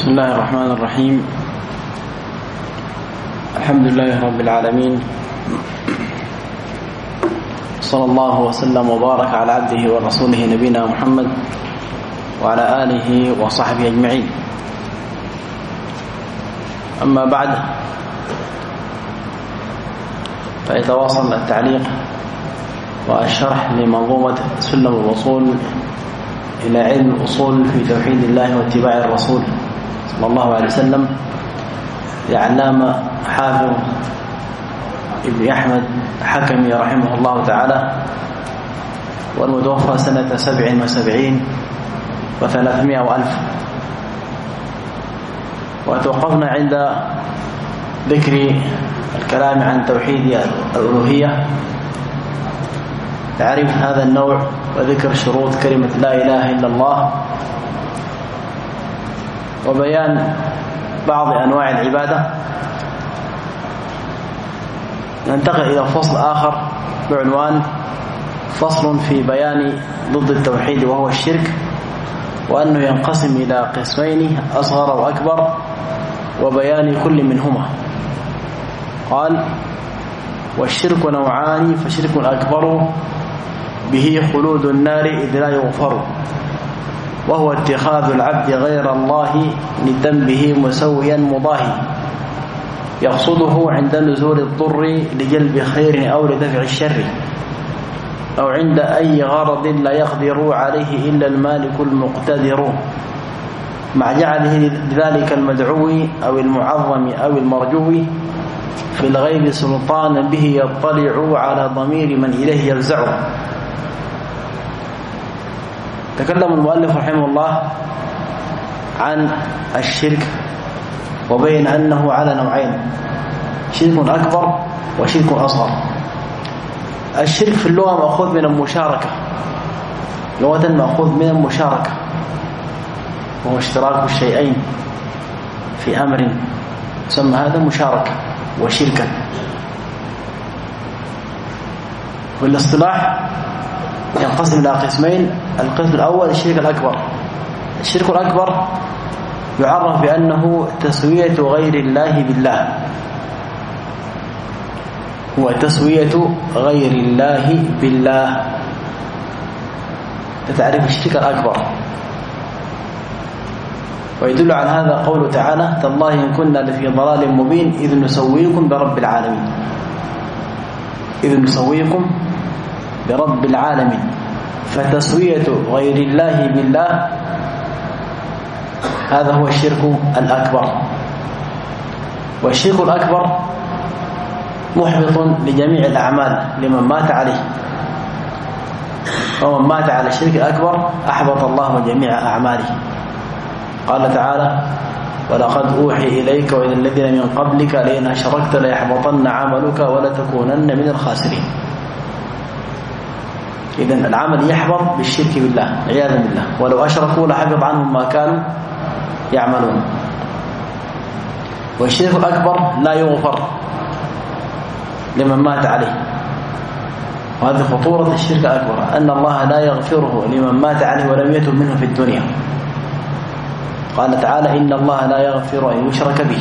بسم الله الرحمن الرحيم. الحمد لله رب العالمين، صلى الله وسلم وبارك على عبده ورسوله نبينا محمد وعلى آله وصحبه أجمعين. أما بعد، فيتواصل التعليق والشرح لمنظومة سلم الوصول إلى علم الأصول في توحيد الله واتباع الرسول صلى الله عليه وسلم لعلامة حافظ ابن أحمد حكمي رحمه الله تعالى، والمتوفى سنة 77 و300 وألف. وتوقفنا عند ذكر الكلام عن توحيد الألوهية، تعريف هذا النوع وذكر شروط كلمة لا إله إلا الله، وبيان بعض أنواع العبادة. ننتقل إلى فصل آخر بعنوان فصل في بيان ضد التوحيد وهو الشرك، وأنه ينقسم إلى قسمين أصغر وأكبر، وبيان كل منهما. قال: والشرك نوعان، فشرك أكبر به خلود النار إذ لا يغفر، وهو اتخاذ العبد غير الله لذنبه مسويا مضاهي، يقصده عند نزول الضر لجلب خير أو لدفع الشر، أو عند أي غرض لا يقدر عليه إلا المالك المقتدر، مع جعله لذلك المدعو أو المعظم أو المرجو في الغيب سلطانا به يطلع على ضمير من إليه يفزع. تكلم المؤلف رحمه الله عن الشرك، وبين أنه على نوعين: شرك أكبر وشرك أصغر. الشرك في اللغة مأخوذ من المشاركة، لغة مأخوذ من المشاركة، وهو اشتراك الشيئين في أمر، يسمى هذا مشاركة وشركا. والاصطلاح ينقسم إلى قسمين: القسم الأول الشرك الأكبر. الشرك الأكبر يعرف بأنه تسوية غير الله بالله، هو تسوية غير الله بالله. تعرف الشرك الأكبر، ويدل على هذا قوله تعالى: تالله إن كنا لفي ضلال مبين إذ نسويكم برب العالمين. إذ نسويكم برب العالمين. فتسوية غير الله بالله هذا هو الشرك الأكبر. والشرك الأكبر محبط لجميع الأعمال لمن مات عليه، ومن مات على الشرك الأكبر أحبط الله جميع أعماله. قال تعالى: ولقد أوحي إليك وإلى الذين من قبلك لئن أشركت ليحبطن عملك ولتكونن من الخاسرين. إذن العمل يحبط بالشرك بالله عياذا بالله، ولو أشركوا لحبط عنهم ما كانوا يعملون. والشرك الأكبر لا يغفر لمن مات عليه، وهذه خطورة الشرك الأكبر، أن الله لا يغفره لمن مات عليه ولم يتب منه في الدنيا. قال تعالى: إن الله لا يغفر أن يشرك به،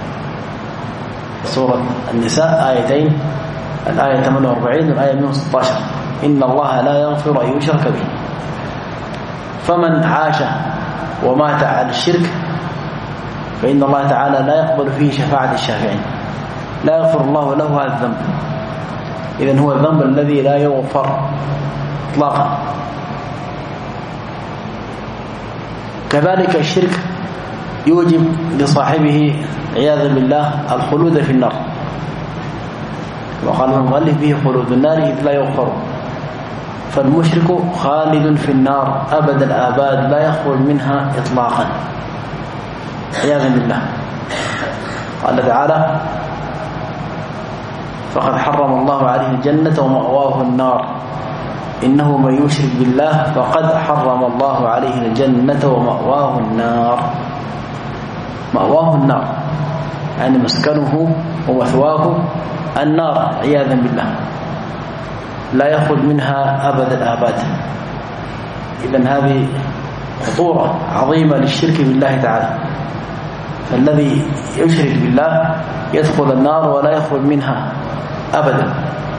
سورة النساء آيتين، الآية 48 والآية 116. إن الله لا يغفر أن يشرك به. فمن عاش ومات على الشرك فإن الله تعالى لا يقبل فيه شفاعة الشافعين، لا يغفر الله له هذا الذنب. إذن هو الذنب الذي لا يغفر إطلاقا. كذلك الشرك يوجب لصاحبه عياذا بالله الخلود في النار، وقال المؤلف: به خلود النار إذ لا يغفر. فالمشرك خالد في النار أبد الآباد لا يخرج منها إطلاقا عياذا بالله. قال تعالى: فقد حرم الله عليه الجنة ومأواه النار إنه من يشرك بالله فقد حرم الله عليه الجنة ومأواه النار. مأواه النار يعني مسكنه ومثواه النار عياذا بالله، لا يخرج منها أبد الآباد. إذن هذه خطورة عظيمة للشرك بالله تعالى. فالذي يشرك بالله يدخل النار ولا يخرج منها أبدا.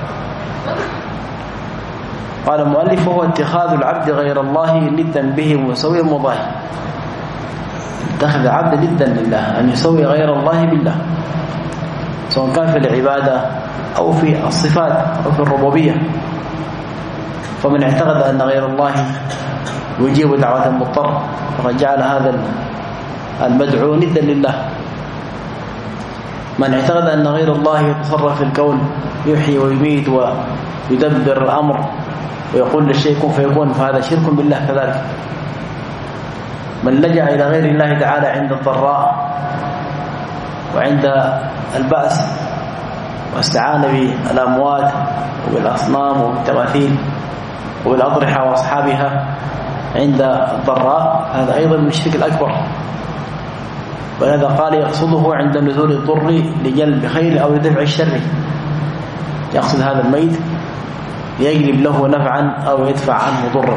قال المؤلف: هو اتخاذ العبد غير الله ندا به ومسويا مضاهي. اتخذ العبد ندا لله، أن يسوي غير الله بالله، سواء كان في العبادة أو في الصفات أو في الربوبية. فمن اعتقد أن غير الله يجيب دعوة المضطر فقد جعل هذا المدعو ندا لله. من اعتقد أن غير الله يتصرف في الكون، يحيي ويميت ويدبر الأمر ويقول للشيء كن فيكون، فهذا شرك بالله كذلك. من لجأ إلى غير الله تعالى عند الضراء وعند البأس واستعان بالأموات وبالأصنام وبالتماثيل وبالأضرحة وأصحابها عند الضراء، هذا أيضا من الشرك الأكبر. ولهذا قال: يقصده عند نزول الضر لجلب خير أو لدفع الشر. يقصد هذا الميت ليجلب له نفعا أو يدفع عنه ضرا.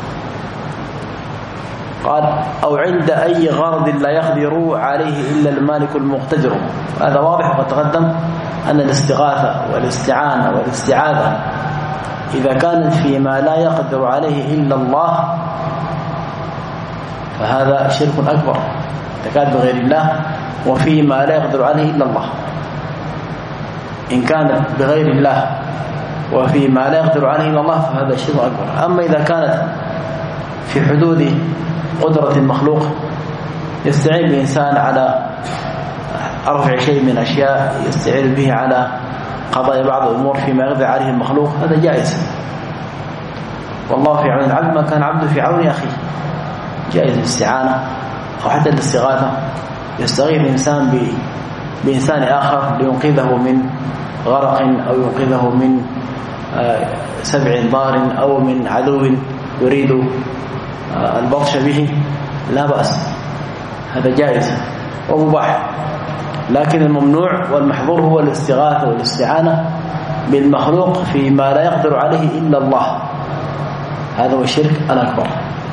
قال: أو عند أي غرض لا يقدر عليه إلا المالك المقتدر. هذا واضح وقد تقدم أن الاستغاثة والاستعانة والاستعاذة إذا كانت فيما لا يقدر عليه إلا الله فهذا شرك أكبر، تكاد بغير الله وفيما لا يقدر عليه إلا الله. إن كانت بغير الله وفيما لا يقدر عليه إلا الله فهذا شرك أكبر. أما إذا كانت في حدود قدرة المخلوق، يستعين الإنسان على رفع شيء من أشياء يستعين به على قضاء بعض الأمور فيما يقدر عليه المخلوق، هذا جائز. والله في عون العبد ما كان عبده في عون أخيه. جائز الاستعانة أو حتى الاستغاثة، يستغيث الإنسان بإنسان آخر لينقذه من غرق أو ينقذه من سبع ضار أو من عدو يريد البطش به، لا بأس، هذا جائز ومباح. لكن الممنوع والمحظور هو الاستغاثة والاستعانة بالمخلوق فيما لا يقدر عليه إلا الله، هذا هو الشرك الأكبر.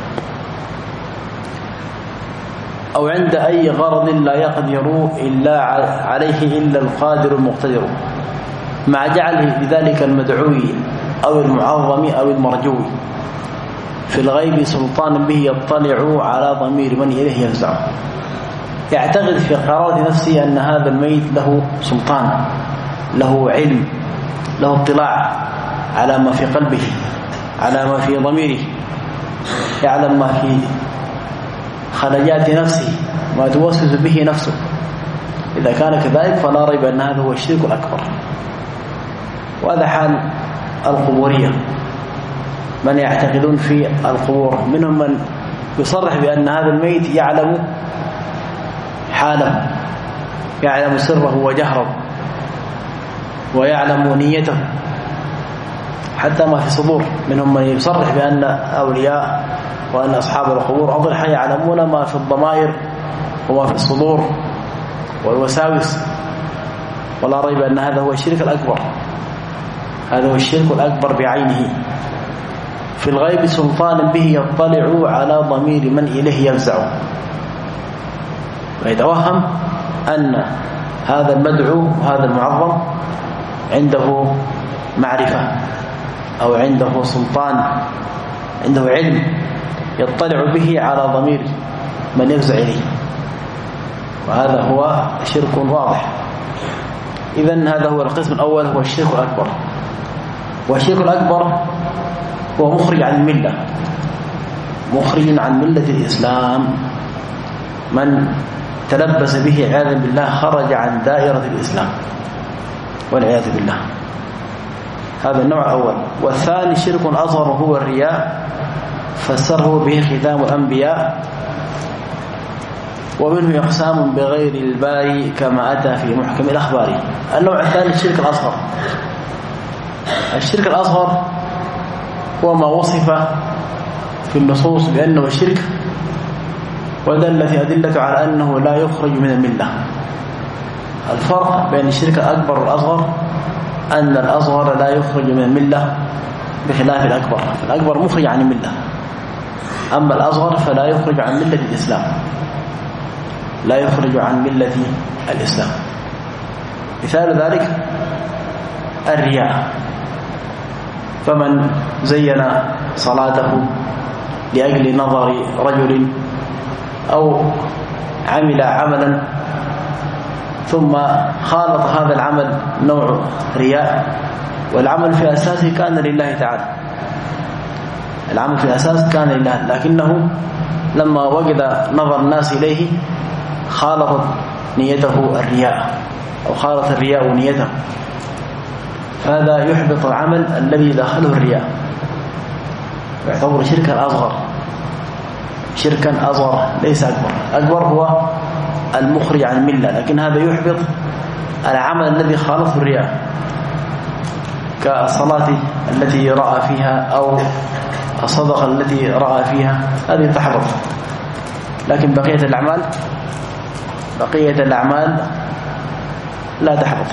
أو عند أي غرض لا يقدر إلا عليه إلا القادر المقتدر، مع جعله بذلك المدعوي أو المعظم أو المرجوي في الغيب سلطان به يطلع على ضمير من إليه يفزع. يعتقد في قرارة نفسه أن هذا الميت له سلطان، له علم، له اطلاع على ما في قلبه، على ما في ضميره، يعلم ما في خلجات نفسه، ما توسوس به نفسه. إذا كان كذلك فلا ريب أن هذا هو الشرك الأكبر. وهذا حال القبورية، من يعتقدون في القبور. منهم من يصرح بأن هذا الميت يعلم حاله، يعلم سره وجهره، ويعلم نيته حتى ما في صدور. منهم من يصرح بأن أولياء وأن أصحاب القبور أضرحة يعلمون ما في الضمائر وما في الصدور والوساوس. ولا ريب أن هذا هو الشرك الأكبر، هذا هو الشرك الأكبر بعينه. في الغيب سلطان به يطلع على ضمير من إليه يفزع، ويتوهم أن هذا المدعو وهذا المعظم عنده معرفة أو عنده سلطان، عنده علم يطلع به على ضمير من يفزع إليه، وهذا هو شرك واضح. إذن هذا هو القسم الأول، هو الشرك الأكبر. والشرك الأكبر هو مخرج عن الملة، مخرج عن ملة الإسلام. من تلبس به عياذا بالله خرج عن دائرة الإسلام والعياذ بالله. هذا النوع الأول. والثاني شرك أصغر هو الرياء، فسره به ختام الأنبياء، ومنه يقسام بغير الباري كما أتى في محكم الأخبار. النوع الثاني الشرك الأصغر. الشرك الأصغر هو ما وصف في النصوص بأنه الشرك، ودلت أدلة على أنه لا يخرج من الملة. الفرق بين الشرك الأكبر والأصغر أن الأصغر لا يخرج من الملة بخلاف الأكبر. الأكبر مخرج عن الملة، أما الأصغر فلا يخرج عن ملة الإسلام. لا يخرج عن ملة الإسلام. مثال ذلك الرياء، فمن زين صلاته لأجل نظر رجل أو عمل عملا ثم خالط هذا العمل نوع رياء، والعمل في أساسه كان لله تعالى، العمل في الأساس كان لله، لكنه لما وجد نظر الناس إليه خالطت نيته الرياء أو خالط الرياء نيته، فهذا يحبط العمل الذي داخله الرياء، يعتبر شركا أصغر، شركا أصغر ليس أكبر. أكبر هو المخرج عن الملة، لكن هذا يحبط العمل الذي خالطه الرياء، كالصلاة التي رأى فيها أو الصدقة التي رأى فيها، هذه تحبط. لكن بقية الأعمال لا تحبط.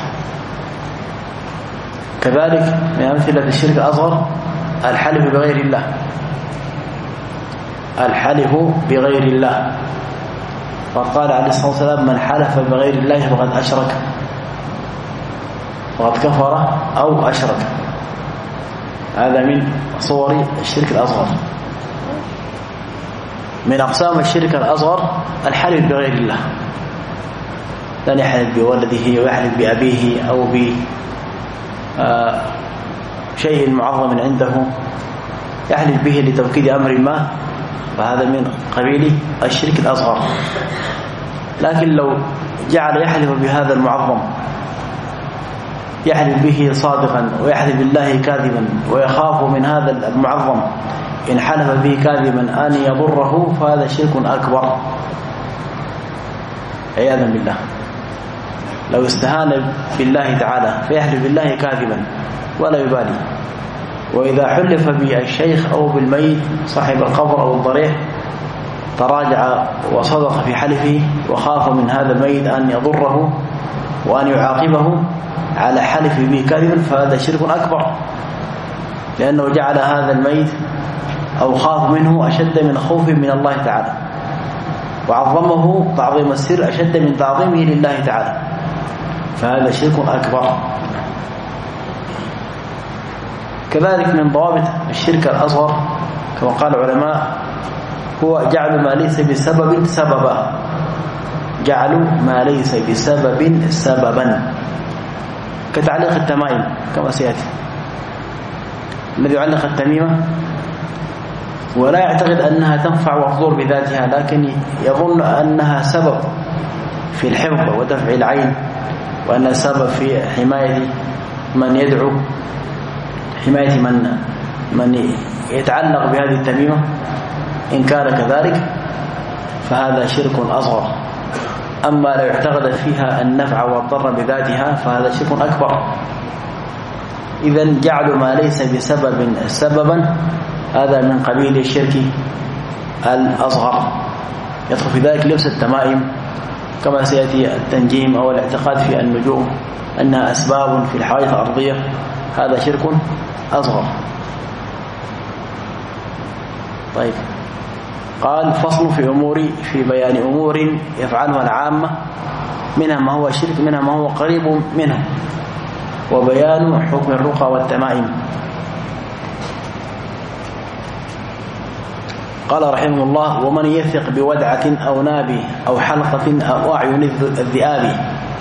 كذلك من أمثلة الشرك الأصغر الحلف بغير الله، الحلف بغير الله، فقال عليه الصلاة والسلام من حلف بغير الله فقد أشرك، فقد كفر أو أشرك. هذا من صور الشرك الأصغر. من أقسام الشرك الأصغر الحلف بغير الله، لن يحلف بولده ويحلف بأبيه أو بشيء معظم عنده يحلف به لتوكيد أمر ما، فهذا من قبيل الشرك الأصغر. لكن لو جعل يحلف بهذا المعظم، يحلف به صادقا ويحلف بالله كاذبا ويخاف من هذا المعظم إن حلف به كاذبا أن يضره، فهذا شرك أكبر عياذا بالله. لو استهان بالله تعالى فيحلف بالله كاذبا ولا يبالي، وإذا حلف بالشيخ أو بالميت صاحب القبر أو الضريح تراجع وصدق في حلفه وخاف من هذا الميت أن يضره وأن يعاقبه على حلف به كاذبا، فهذا شرك أكبر، لأنه جعل هذا الميت أو خاف منه أشد من خوفه من الله تعالى، وعظمه تعظيم السر أشد من تعظيمه لله تعالى، فهذا شرك أكبر. كذلك من ضوابط الشرك الأصغر كما قال العلماء هو جعل ما ليس بسبب سببا، جعل ما ليس بسبب سببا، كتعليق التمائم كما سيأتي. الذي يعلق التميمة ولا يعتقد أنها تنفع وتضر بذاتها، لكن يظن أنها سبب في الحفظ ودفع العين، وأنها سبب في حماية من يدعو، حماية من يتعلق بهذه التميمة. إن كان كذلك فهذا شرك أصغر. أما لو اعتقد فيها النفع والضر بذاتها فهذا شرك أكبر. إذن جعل ما ليس بسبب سببا هذا من قبيل الشرك الأصغر. يدخل في ذلك لبس التمائم كما سيأتي التنجيم أو الاعتقاد في النجوم أنها أسباب في الحوادث الأرضية، هذا شرك أصغر. طيب، قال فصل في بيان أمور يفعلها العامة، منها ما هو شرك منها ما هو قريب منه، وبيان حكم الرقى والتمائم. قال رحمه الله: ومن يثق بودعة أو ناب أو حلقة أو أعين الذئاب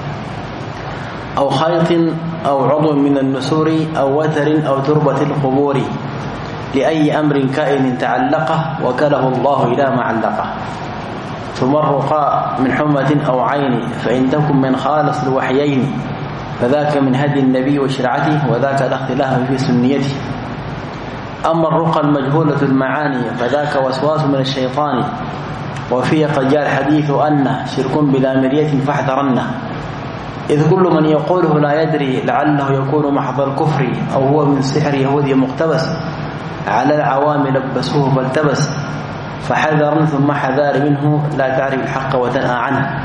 أو خيط أو عضو من النسور أو وتر أو تربة القبور لأي أمر كائن تعلقه وكله الله إلى ما علقه. ثم الرقى من حمة أو عين، فإن تكن من خالص الوحيين فذاك من هدي النبي وشرعته، وذاك لا اختلاف في سنيته. أما الرقى المجهولة المعاني فذاك وسواس من الشيطان، وفيه قد جاء الحديث أنه شرك بلا مرية فاحذرنه، إذ كل من يقوله لا يدري لعله يكون محض الكفر أو هو من سحر يهودي مقتبس، على العوام لبسوه فالتبس، فحذر ثم حذار منه لا تعرف الحق وتنأى عنه.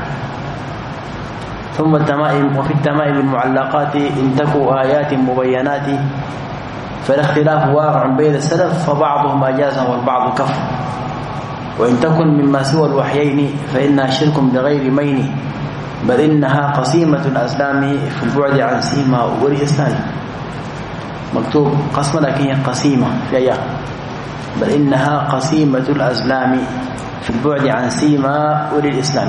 ثم التمائم، وفي التمائم المعلقات إن تكوا آيات مبينات فالاختلاف واقع بين السلف، فبعضهم أجازه والبعض كفر. وإن تكن مما سوى الوحيين فإنها شرك بغير مين، بل إنها قسيمة الأزلام في البعد عن سيما والإسلام. مكتوب قسمة لكن هي قسيمة في آية، بل إنها قسيمة الأزلام في البعد عن سيما والإسلام.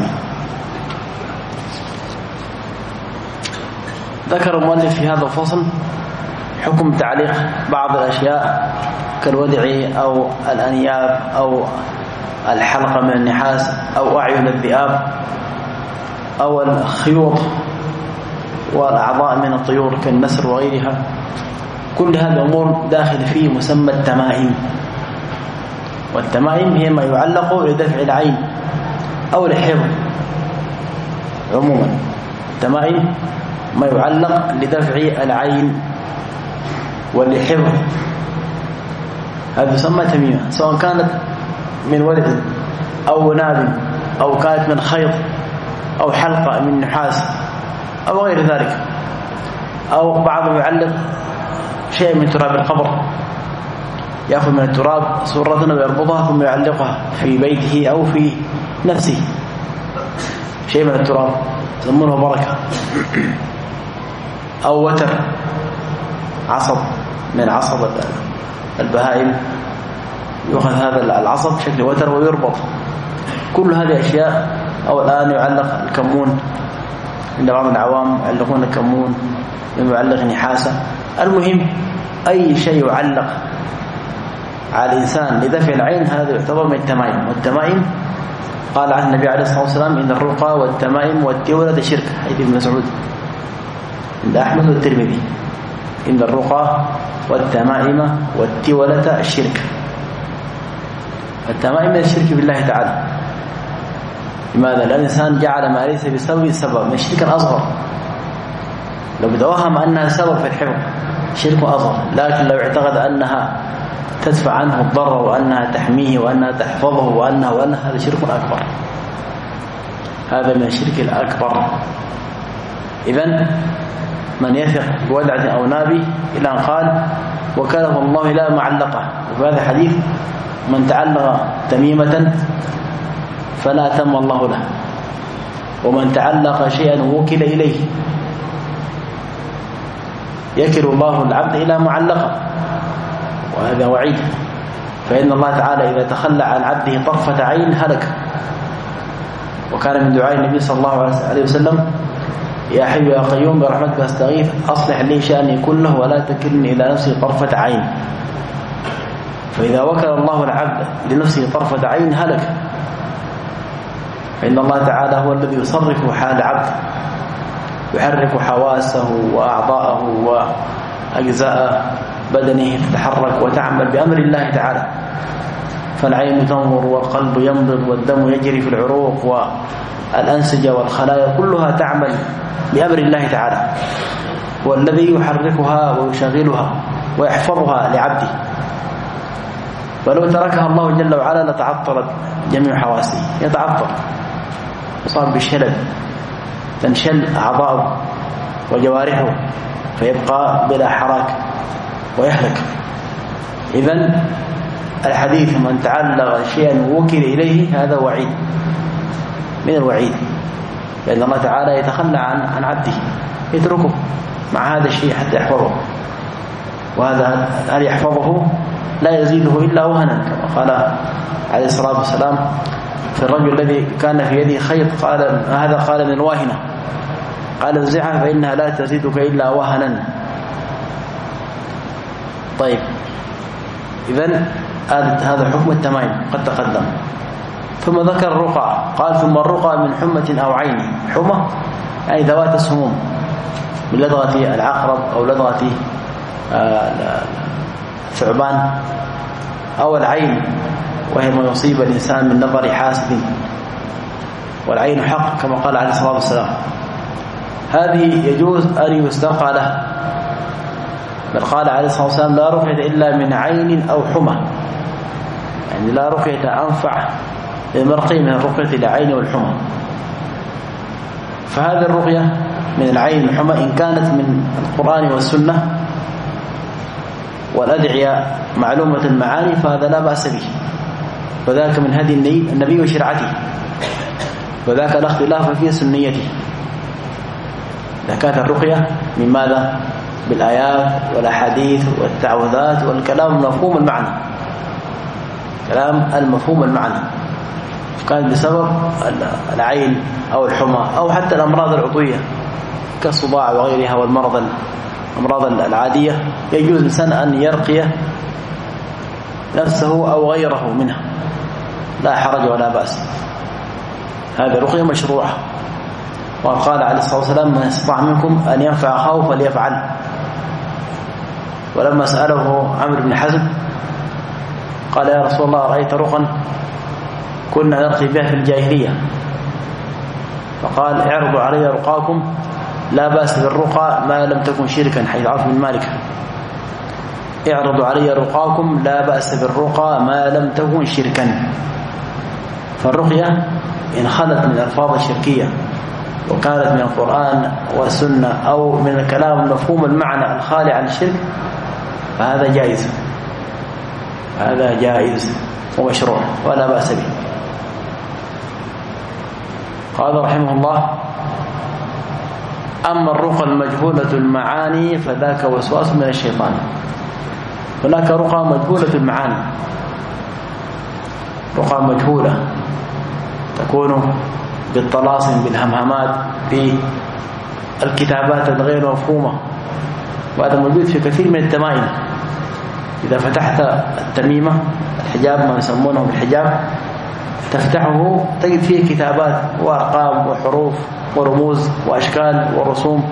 ذكر المؤلف في هذا الفصل حكم تعليق بعض الأشياء كالودع أو الأنياب أو الحلقة من النحاس أو أعين الذئاب أو الخيوط والأعضاء من الطيور كالنسر وغيرها. كل هذه الأمور داخل فيه مسمى التمائم، والتمائم هي ما يعلق لدفع العين أو لحفظ. عموما التمائم ما يعلق لدفع العين ولحفظ، هذا يسمى تميمة، سواء كانت من ولد أو ناب أو كانت من خيط أو حلقة من نحاس أو غير ذلك، أو بعضهم يعلق شيء من تراب القبر، يأخذ من التراب صورة ويربطها ثم يعلقها في بيته أو في نفسه، شيء من التراب يسمونه بركة. أو وتر، عصب من عصب البهائم، يأخذ هذا العصب بشكل وتر ويربط. كل هذه أشياء. أو الآن يعلق الكمون عند بعض العوام، يعلقون الكمون، يعلق نحاسة. المهم أي شيء يعلق على الإنسان لدفع العين هذا يعتبر من التمائم. والتمائم قال عن النبي عليه الصلاة والسلام إن الرقى والتمائم والتولة شرك، حديث ابن مسعود عند أحمد والترمذي، إن الرقى والتمائم والتولة الشرك. التمائم من الشرك بالله تعالى. لماذا؟ لأن الإنسان جعل ما ليس بسبب سبب، من الشرك الأصغر. لو بتوهم أنها سبب في الحفظ شرك أصغر، لكن لو اعتقد أنها تدفع عنه الضرر وأنها تحميه وأنها تحفظه وأنها هذا شرك أكبر، هذا من الشرك الأكبر. إذن من يثق بودعة أو نابي إلى أن قال وكله الله لا معلقه. وفي هذا الحديث من تعلق تميمة فلا تم الله له، ومن تعلق شيئا وكل إليه. يكل الله العبد إلى معلقه، وهذا وعيد. فإن الله تعالى إذا تخلى عن عبده طرفة عين هلك. وكان من دعاء النبي صلى الله عليه وسلم يا حي يا قيوم برحمتك أستغيث أصلح لي شأني كله ولا تكلني إلى نفسي طرفة عين. فإذا وكل الله العبد لنفسه طرفة عين هلك. فإن الله تعالى هو الذي يصرف حال العبد، يحرك حواسه وأعضاءه وأجزاء بدنه تتحرك وتعمل بأمر الله تعالى. فالعين تنظر والقلب ينبض والدم يجري في العروق والأنسجة والخلايا كلها تعمل بأمر الله تعالى، هو الذي يحركها ويشغلها ويحفظها لعبده. ولو تركها الله جل وعلا لتعطلت جميع حواسه، يتعطل، يصاب بالشلل، تنشل أعضاؤه وجوارحه فيبقى بلا حراك ويهلك. إذن الحديث من تعلق شيئا وكل إليه هذا وعيد من الوعيد، لأن الله تعالى يتخلى عن عبده، يتركه مع هذا الشيء حتى يحفظه. وهذا هل يحفظه لا يزيده إلا وهنا، كما قال عليه الصلاة والسلام في الرجل الذي كان في يده خيط، قال هذا قال من الواهنة، قال انزعها فإنها لا تزيدك إلا وهنا. طيب، إذن هذا حكم التمائم قد تقدم. ثم ذكر الرقى، قال ثم الرقى من حمة أو عين. حمة يعني ذوات السموم، من لدغة العقرب أو لدغة الثعبان، أو العين وهي ما يصيب الإنسان من نظر حاسد، والعين حق كما قال عليه الصلاة والسلام. هذه يجوز أن يسترقى له، بل قال عليه الصلاة والسلام لا رقية إلا من عين أو حمى، يعني لا رقية أنفع للمرقي من الرقية للعين والحمى. فهذه الرقية من العين والحمى إن كانت من القرآن والسنة والأدعية معلومة المعاني فهذا لا بأس به، وذاك من هدي النبي وشرعته، وذاك الاختلاف في سنيته. إذا كانت الرقية من ماذا؟ بالآيات والأحاديث والتعوذات والكلام المفهوم المعنى، كلام المفهوم المعنى، كانت بسبب العين أو الحمى أو حتى الأمراض العضوية كالصداع وغيرها والأمراض العادية، يجوز الإنسان أن يرقي نفسه أو غيره منها، لا حرج ولا بأس. هذه رقية مشروعة. وقال عليه الصلاة والسلام: من استطاع منكم أن ينفع أخاه فليفعل. ولما سأله عمرو بن حزم قال: يا رسول الله، رأيت رقا كنا نرقي بها في الجاهلية. فقال: اعرضوا علي رقاكم لا بأس بالرقى ما لم تكن شركا، حيث عرف من مالك. اعرضوا علي رقاكم لا بأس بالرقى ما لم تكن شركا. فالرقية إن خلت من الألفاظ الشركية وكانت من القرآن والسنة أو من الكلام المفهوم المعنى الخالي عن الشرك فهذا جائز، هذا جائز ومشروع ولا بأس به. قال رحمه الله: أما الرقى المجهولة المعاني فذاك وسواس من الشيطان. هناك رقى مجهولة المعاني، رقى مجهولة تكون بالطلاسم بالهمهمات في الكتابات الغير مفهومة، وهذا موجود في كثير من التمائم. إذا فتحت التميمة الحجاب ما يسمونه بالحجاب تفتحه تجد فيه كتابات وأرقام وحروف ورموز وأشكال ورسوم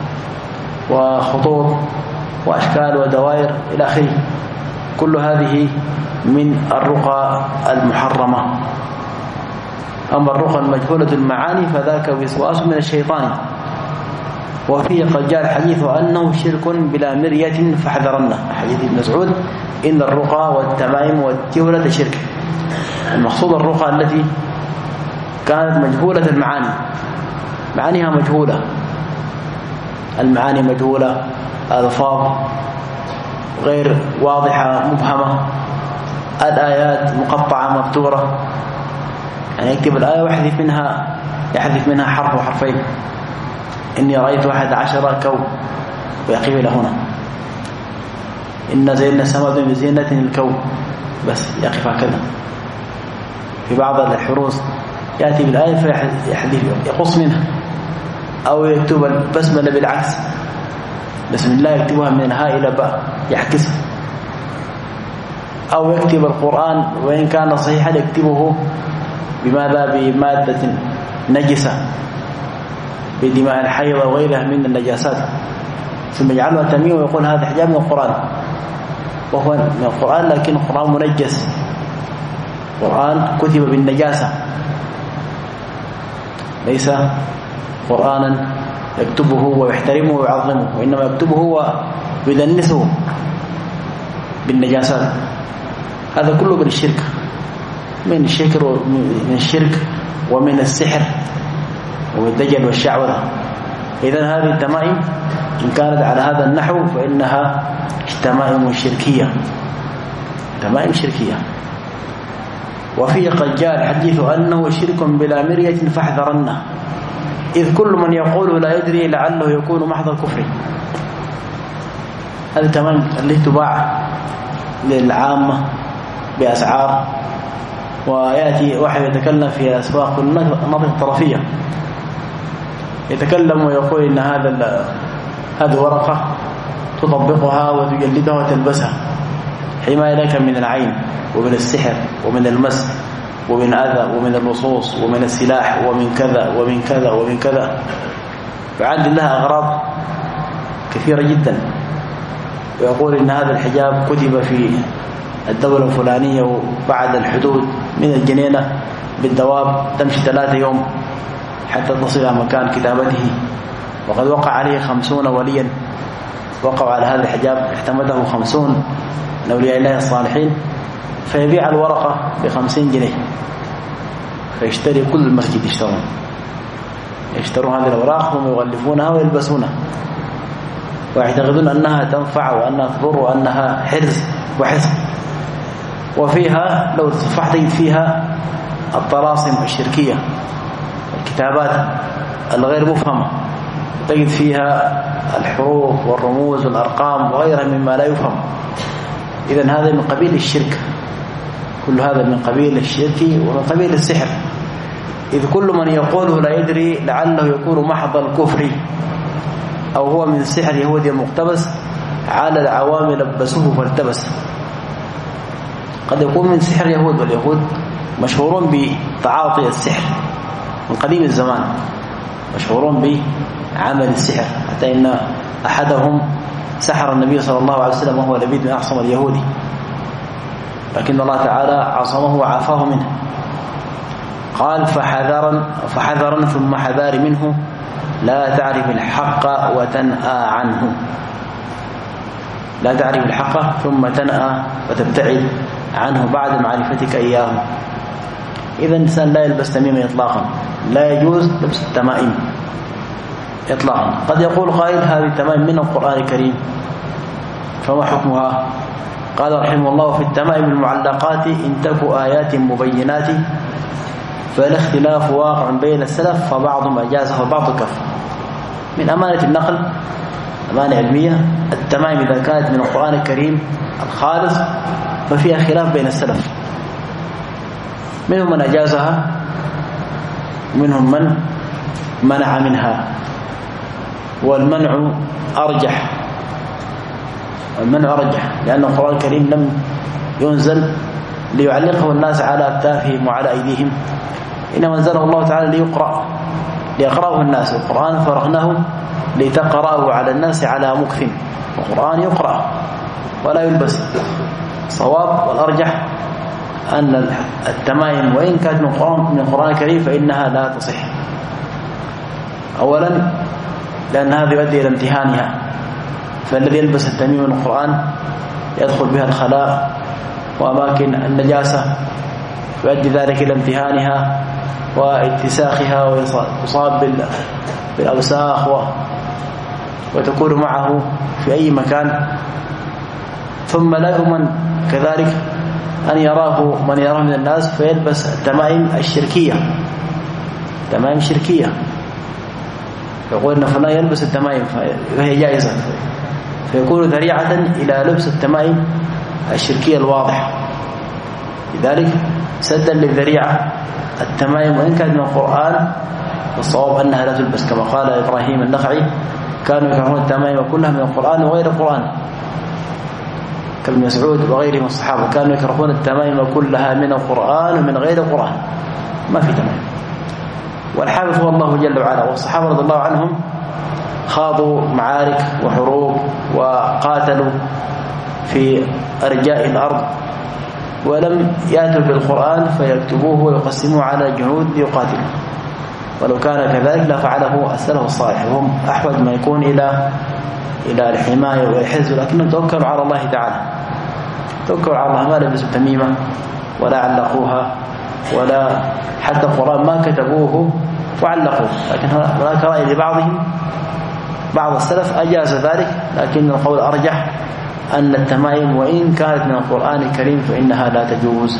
وخطوط وأشكال ودوائر إلى آخره. كل هذه من الرقى المحرمة. أما الرقى المجهولة المعاني فذاك وسواس من الشيطان، وفيه قد جاء الحديث أنه شرك بلا مرية فاحذرنه، حديث ابن مسعود: إن الرقى والتمائم والتولة شرك. المقصود الرقى التي كانت مجهولة المعاني، معانيها مجهولة، المعاني مجهولة، الألفاظ غير واضحة مبهمة، الآيات مقطعة مبتورة، يعني يكتب الآية يحذف منها حرف وحرفين. إني رأيت 11 كوب ويقف إلى هنا. إن زينا السماء بزينة الكوب، بس يقف هكذا. في بعض الحروس يأتي بالآية فيحذف يقص منها، أو يكتب البسملة بالعكس، بسم الله يكتبها من هاء إلى باء يحكسها، أو يكتب القرآن وإن كان صحيحا يكتبه بماذا؟ بمادة نجسة، بدماء الحيض وغيرها من النجاسات، ثم يجعلها تميم ويقول هذا حجاب من القرآن، وهو من القرآن لكن القرآن منجس، القرآن كتب بالنجاسة، ليس قرآنا يكتبه ويحترمه ويعظمه، وإنما يكتبه ويدنسه بالنجاسات. هذا كله من الشرك، من الشرك ومن السحر والدجل والشعوذة. إذن هذه التمائم إن كانت على هذا النحو فإنها تمائم شركية، تمائم شركية. وفيه قد جاء الحديث أنه شرك بلا مرية فاحذرنه، إذ كل من يقول لا يدري لعله يكون محض الكفر. هذه تمام اللي تباع للعامة بأسعار، ويأتي واحد يتكلم في أسواق المناطق الطرفية يتكلم ويقول إن هذه ورقة تطبقها وتجلدها وتلبسها حماية لك من العين ومن السحر ومن المس ومن أذى ومن اللصوص ومن السلاح ومن كذا ومن كذا ومن كذا، وعند لها أغراض كثيرة جدا. ويقول إن هذا الحجاب كتب في الدولة الفلانية وبعد الحدود من الجنينة بالدواب تمشي 3 يوم حتى تصل إلى مكان كتابته، وقد وقع عليه 50 وليا وقعوا على هذا الحجاب اعتمده 50 من أولياء الله الصالحين، فيبيع الورقة ب50 جنيه، فيشتري كل المسجد يشترون هذه الأوراق ثم يغلفونها ويلبسونها ويعتقدون أنها تنفع وأنها تضر وأنها حرز وحصن. وفيها لو تصفح تجد فيها الطلاسم الشركية، الكتابات الغير مفهمة، تجد فيها الحروف والرموز والأرقام وغيرها مما لا يفهم. إذن هذا من قبيل الشرك، كل هذا من قبيل الشرك ومن قبيل السحر، إذ كل من يقوله لا يدري لعله يكون محض الكفر أو هو من سحر يهودي مقتبس على العوام لبسوه فالتبس. قد يكون من سحر يهود، واليهود مشهورون بتعاطي السحر من قديم الزمان، مشهورون بعمل السحر، حتى إن أحدهم سحر النبي صلى الله عليه وسلم وهو لبيد بن أعصم اليهودي، لكن الله تعالى عصمه وعافاه منه. قال فحذرا ثم حذار منه لا تعرف الحق وتنأى عنه، لا تعرف الحق ثم تنأى وتبتعد عنه بعد معرفتك إياه. إذا الإنسان لا يلبس تميمة إطلاقا، لا يجوز لبس التمائم إطلاقا. قد يقول قائل هذه التمائم من القرآن الكريم فما حكمها؟ قال رحمه الله في التمائم المعلقات إن تكو آيات مبينات فالاختلاف واقع بين السلف فبعضهم أجازه وبعض كف. من أمانة النقل، أمانة علمية، التمائم إذا كانت من القرآن الكريم الخالص ففيها خلاف بين السلف، منهم من أجازها ومنهم من منع منها، والمنع أرجح، المنع أرجح، لأن القرآن الكريم لم ينزل ليعلقه الناس على أكتافهم وعلى أيديهم، إنما أنزله الله تعالى ليقرأه الناس. القرآن فرغناه لتقرأه على الناس على مكث، القرآن يقرأ ولا يلبس. صواب والأرجح أن التمائم وإن كانت من القرآن الكريم فإنها لا تصح، أولا لأن هذا يؤدي إلى امتهانها، فالذي يلبس التميم من القرآن يدخل بها الخلاء وأماكن النجاسة، يؤدي ذلك إلى امتهانها واتساخها ويصاب بالأوساخ وتكون معه في أي مكان. ثم لا يؤمن كذلك أن يراه من يراه من الناس فيلبس التمائم الشركية، تمائم شركية، يقول أن فلان يلبس التمائم فهي جائزة، فيكون ذريعة إلى لبس التمائم الشركية الواضحة. لذلك سدا للذريعة التمائم وإن كانت من القرآن والصواب أنها لا تلبس، كما قال إبراهيم النخعي كانوا يكرهون التمائم كلها من القرآن وغير القرآن، كابن مسعود وغيرهم الصحابة كانوا يكرهون التمائم كلها من القرآن ومن غير القرآن، ما في تمائم. والحافظ هو الله جل وعلا، والصحابة رضي الله عنهم خاضوا معارك وحروب وقاتلوا في أرجاء الأرض ولم يأتوا بالقرآن فيكتبوه ويقسموه على الجنود ليقاتلوا، ولو كان كذلك لفعله السلف الصالح، وهم أحوج ما يكون إلى الحماية والحفظ، لكنهم توكلوا على الله تعالى، توكلوا على الله، ما لبسوا تميمة ولا علقوها ولا حتى القرآن ما كتبوه وعلقوه. لكن هناك رأي لبعضهم، بعض السلف أجاز ذلك، لكن القول أرجح أن التمائم وإن كانت من القرآن الكريم فإنها لا تجوز.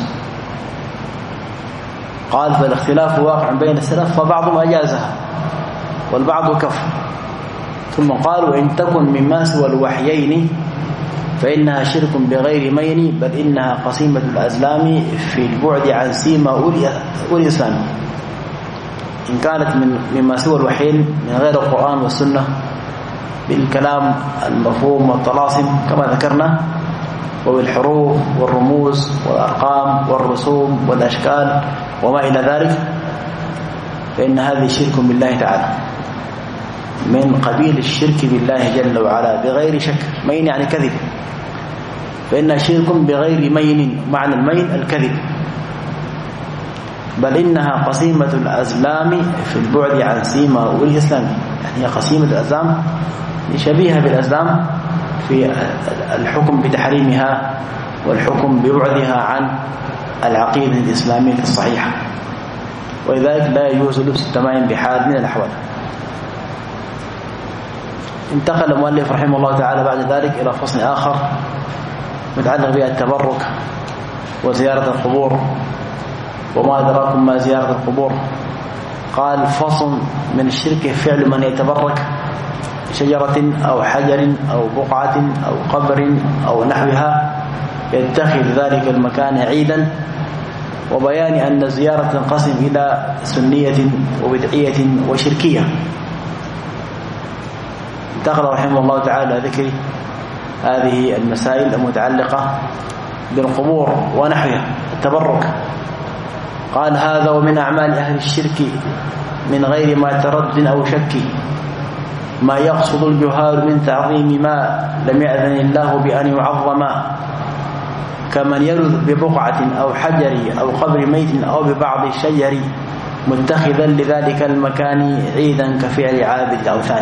قال فالاختلاف واقع بين السلف فبعضهم أجازها والبعض كف. ثم قال وإن تكن مما سوى الوحيين فإنها شرك بغير مين، بل إنها قسيمة الأزلام في البعد عن سيما أولي الإسلام. إن كانت مما سوى الوحيين من غير القرآن والسنة بالكلام المفهوم والطلاسم كما ذكرنا، وبالحروف والرموز والأرقام والرسوم والأشكال وما إلى ذلك، فإن هذه شرك بالله تعالى، من قبيل الشرك بالله جل وعلا بغير شك. مين يعني كذب، فإنها شرك بغير مين، معنى المين الكذب. بل إنها قسيمة الأزلام في البعد عن سيما والإسلام، يعني هي قسيمة الأزلام شبيهة بالأزلام في الحكم بتحريمها والحكم ببعدها عن العقيدة الإسلامية الصحيحة، ولذلك لا يجوز لبس التمائم بحال من الأحوال. انتقل المؤلف رحمه الله تعالى بعد ذلك إلى فصل آخر متعلق بالتبرك وزيارة القبور. وما أدراكم ما زيارة القبور؟ قال فصل من الشرك فعل من يتبرك شجرة أو حجر أو بقعة أو قبر أو نحوها يتخذ ذلك المكان عيدا، وبيان أن الزيارة تنقسم إلى سنية وبدعية وشركية. انتقل رحمه الله تعالى ذكر هذه المسائل المتعلقة بالقبور ونحوها التبرك. قال هذا ومن أعمال أهل الشرك من غير ما ترد أو شك ما يقصد الجهال من تعظيم ما لم يأذن الله بأن يعظم، كمن يلذ ببقعة أو حجر أو قبر ميت أو ببعض الشجر متخذا لذلك المكان عيدا كفعل عابد الأوثان.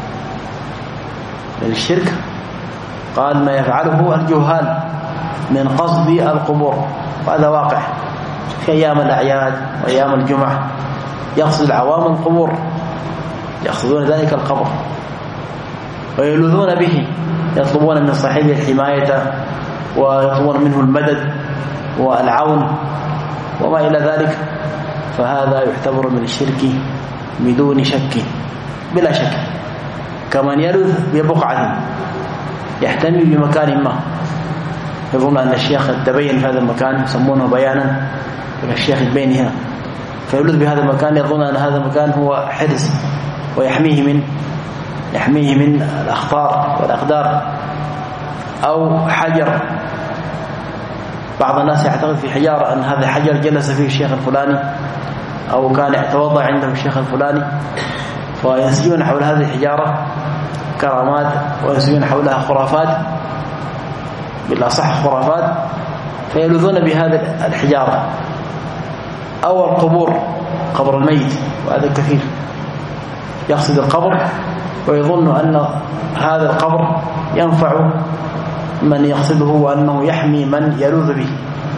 الشرك قال ما يفعله الجهال من قصد القبور، وهذا واقع في أيام الأعياد وأيام الجمعة، يقصد العوام القبور، يقصدون ذلك القبر ويلوذون به، يطلبون من صاحبه الحماية ويطلبون منه المدد والعون وما إلى ذلك. فهذا يعتبر من الشرك بدون شك بلا شك. كمن يلوذ ببقعة يحتمي بمكان ما، يظن أن الشيخ تبين في هذا المكان، يسمونه بيانا، الشيخ يبين هنا، فيلوذ بهذا المكان يظن أن هذا المكان هو حرز ويحميه من الأخطار والأقدار. أو حجر، بعض الناس يعتقد في حجارة أن هذا حجر جلس فيه الشيخ الفلاني أو كان يتوضأ عنده الشيخ الفلاني، فينسجون حول هذه الحجارة كرامات وينسجون حولها خرافات، بالأصح خرافات، فيلوذون بهذه الحجارة. أو القبور، قبر الميت، وهذا كثير، يقصد القبر ويظن أن هذا القبر ينفع من يقصده وأنه يحمي من يلوذ به.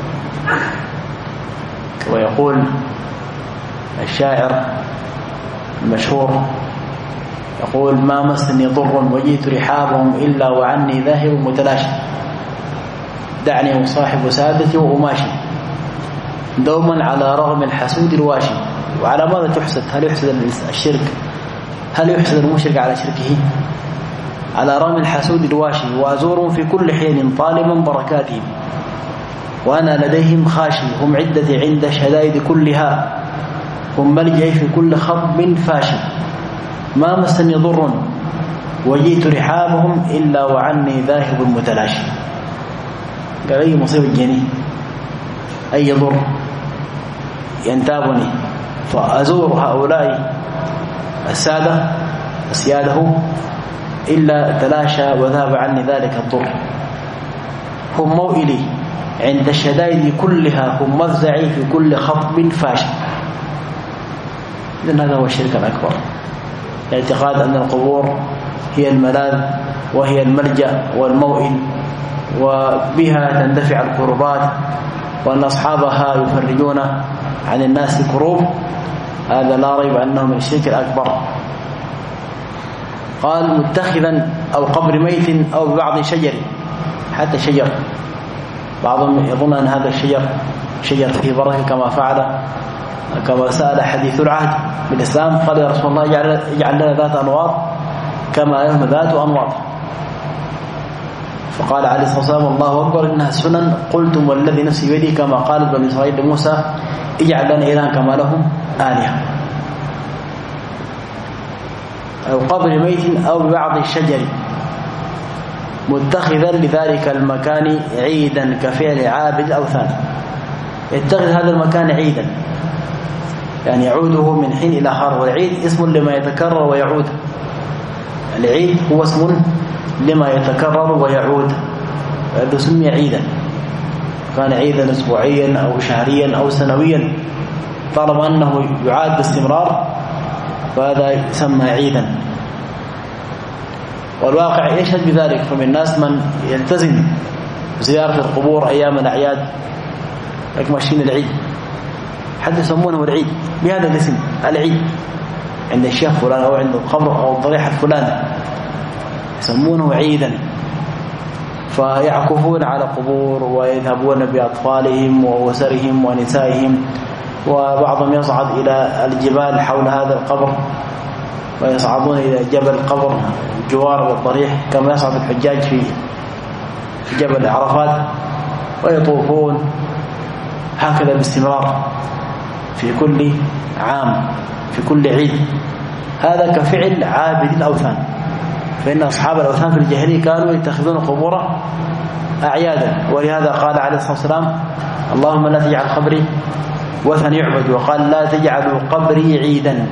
ويقول الشاعر المشهور يقول ما مسني ضر وجيت رحابهم إلا وعني ذاهب متلاشي، دعني وصاحب سادتي وأماشي دوما على رغم الحسود الواشي. وعلى ماذا تحسد؟ هل يحسد الشرك؟ هل يحسد المشرك على شركه؟ على رغم الحسود الواشي وأزورهم في كل حين طالبا بركاتهم، وأنا لديهم خاشي هم عدتي عند شدائد كلها، هم ملجئي في كل خطب فاشي، ما مسني ضر وجيت رحابهم إلا وعني ذاهب متلاشي. قال أي مصيبة جنين، أي ضر ينتابني فأزور هؤلاء السادة أسياده إلا تلاشى وذهب عني ذلك الضر، هم موئلي عند الشدائد كلها، هم مفزعي في كل خطب فاشل. إذن هذا هو الشرك الأكبر، الاعتقاد أن القبور هي الملاذ وهي الملجأ والموئل وبها تندفع الكربات وأن أصحابها يفرجون عن الناس الكروب، هذا لا ريب أنه من الشرك الأكبر. قال متخذا أو قبر ميت أو ببعض شجر، حتى شجر، بعضهم يظن أن هذا الشجر شجر فيه بركة كما سأل حديث العهد بالإسلام، قال يا رسول الله اجعل لنا ذات أنواط كما لهم ذات أنواط، فقال عليه الصلاة والسلام الله أكبر إنها سنن، قلتم والذي نفسي بيدي كما قالت بني إسرائيل لموسى اجعل لنا إلها كما لهم آلهة. أو قبر ميت أو ببعض الشجر متخذا لذلك المكان عيدا كفعل عابد الأوثان، يتخذ هذا المكان عيدا يعني يعوده من حين إلى آخر، والعيد اسم لما يتكرر ويعود، العيد هو اسم لما يتكرر ويعود، هذا سمي عيدا، كان عيدا أسبوعيا أو شهريا أو سنويا، طالما أنه يعاد باستمرار فهذا يسمى عيدا. والواقع يشهد بذلك، فمن الناس من يلتزم زيارة القبور أيام الأعياد، لكن ماشيين العيد، حتى يسمونه العيد بهذا الاسم العيد، عند الشيخ فلان أو عند القبر أو الضريحة فلان يسمونه عيدا. فيعكفون على قبور ويذهبون بأطفالهم وأسرهم ونسائهم، وبعضهم يصعد إلى الجبال حول هذا القبر، ويصعدون إلى جبل قبر جوار الضريح كما يصعد الحجاج في جبل عرفات، ويطوفون هكذا باستمرار في كل عام في كل عيد. هذا كفعل عابد الأوثان، فإن أصحاب الأوثان في الجاهلية كانوا يتخذون قبور أعيادا، ولهذا قال عليه الصلاة والسلام: اللهم لا تجعل قبري وثن يعبد، وقال: لا تجعلوا قبري عيدا،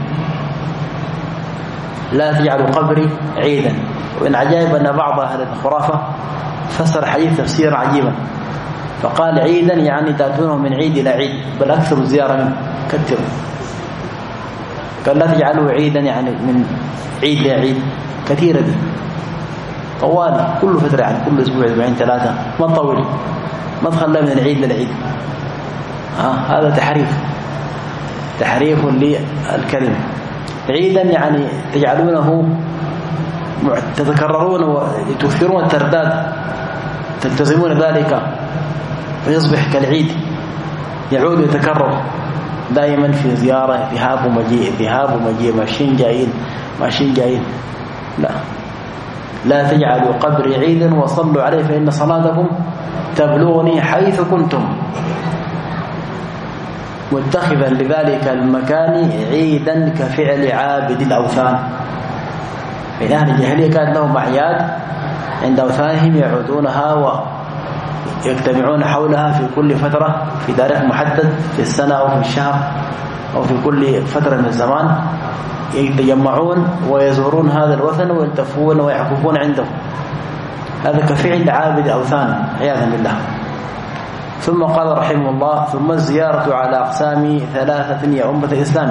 لا تجعلوا قبري عيدا. وإن عجائب أن بعض أهل الخرافة فسر حديث تفسيرا عجيبا، فقال: عيدا يعني تأتونه من عيد إلى عيد، بل أكثر الزيارة منه، كثروا. قال: لا تجعلوا عيدا يعني من عيد إلى عيد، كثيرة دي طوالي كل فترة، يعني كل أسبوع أسبوعين ثلاثة، ما طول، ما تخلى من العيد للعيد. هذا تحريف للكلمة. عيدا يعني تجعلونه تتكررون وتكثرون الترداد، تلتزمون ذلك فيصبح كالعيد، يعود ويتكرر دائما في زيارة، ذهاب ومجيء، ذهاب ومجيء، ماشيين جايين. لا تجعلوا قبري عيدا وصلوا عليه فإن صلاتكم تبلغني حيث كنتم، متخذا لذلك المكان عيدا كفعل عابد الأوثان. من أهل الجاهلية كانت لهم أعياد عند أوثانهم يعودونها ويجتمعون حولها في كل فترة في تاريخ محدد في السنة أو في الشهر أو في كل فترة من الزمان، يتجمعون ويزورون هذا الوثن ويلتفون ويعكفون عنده. هذا كفعل عابد الأوثان عياذا بالله. ثم قال رحمه الله: ثم الزيارة على أقسام ثلاثة يا أمة الإسلام.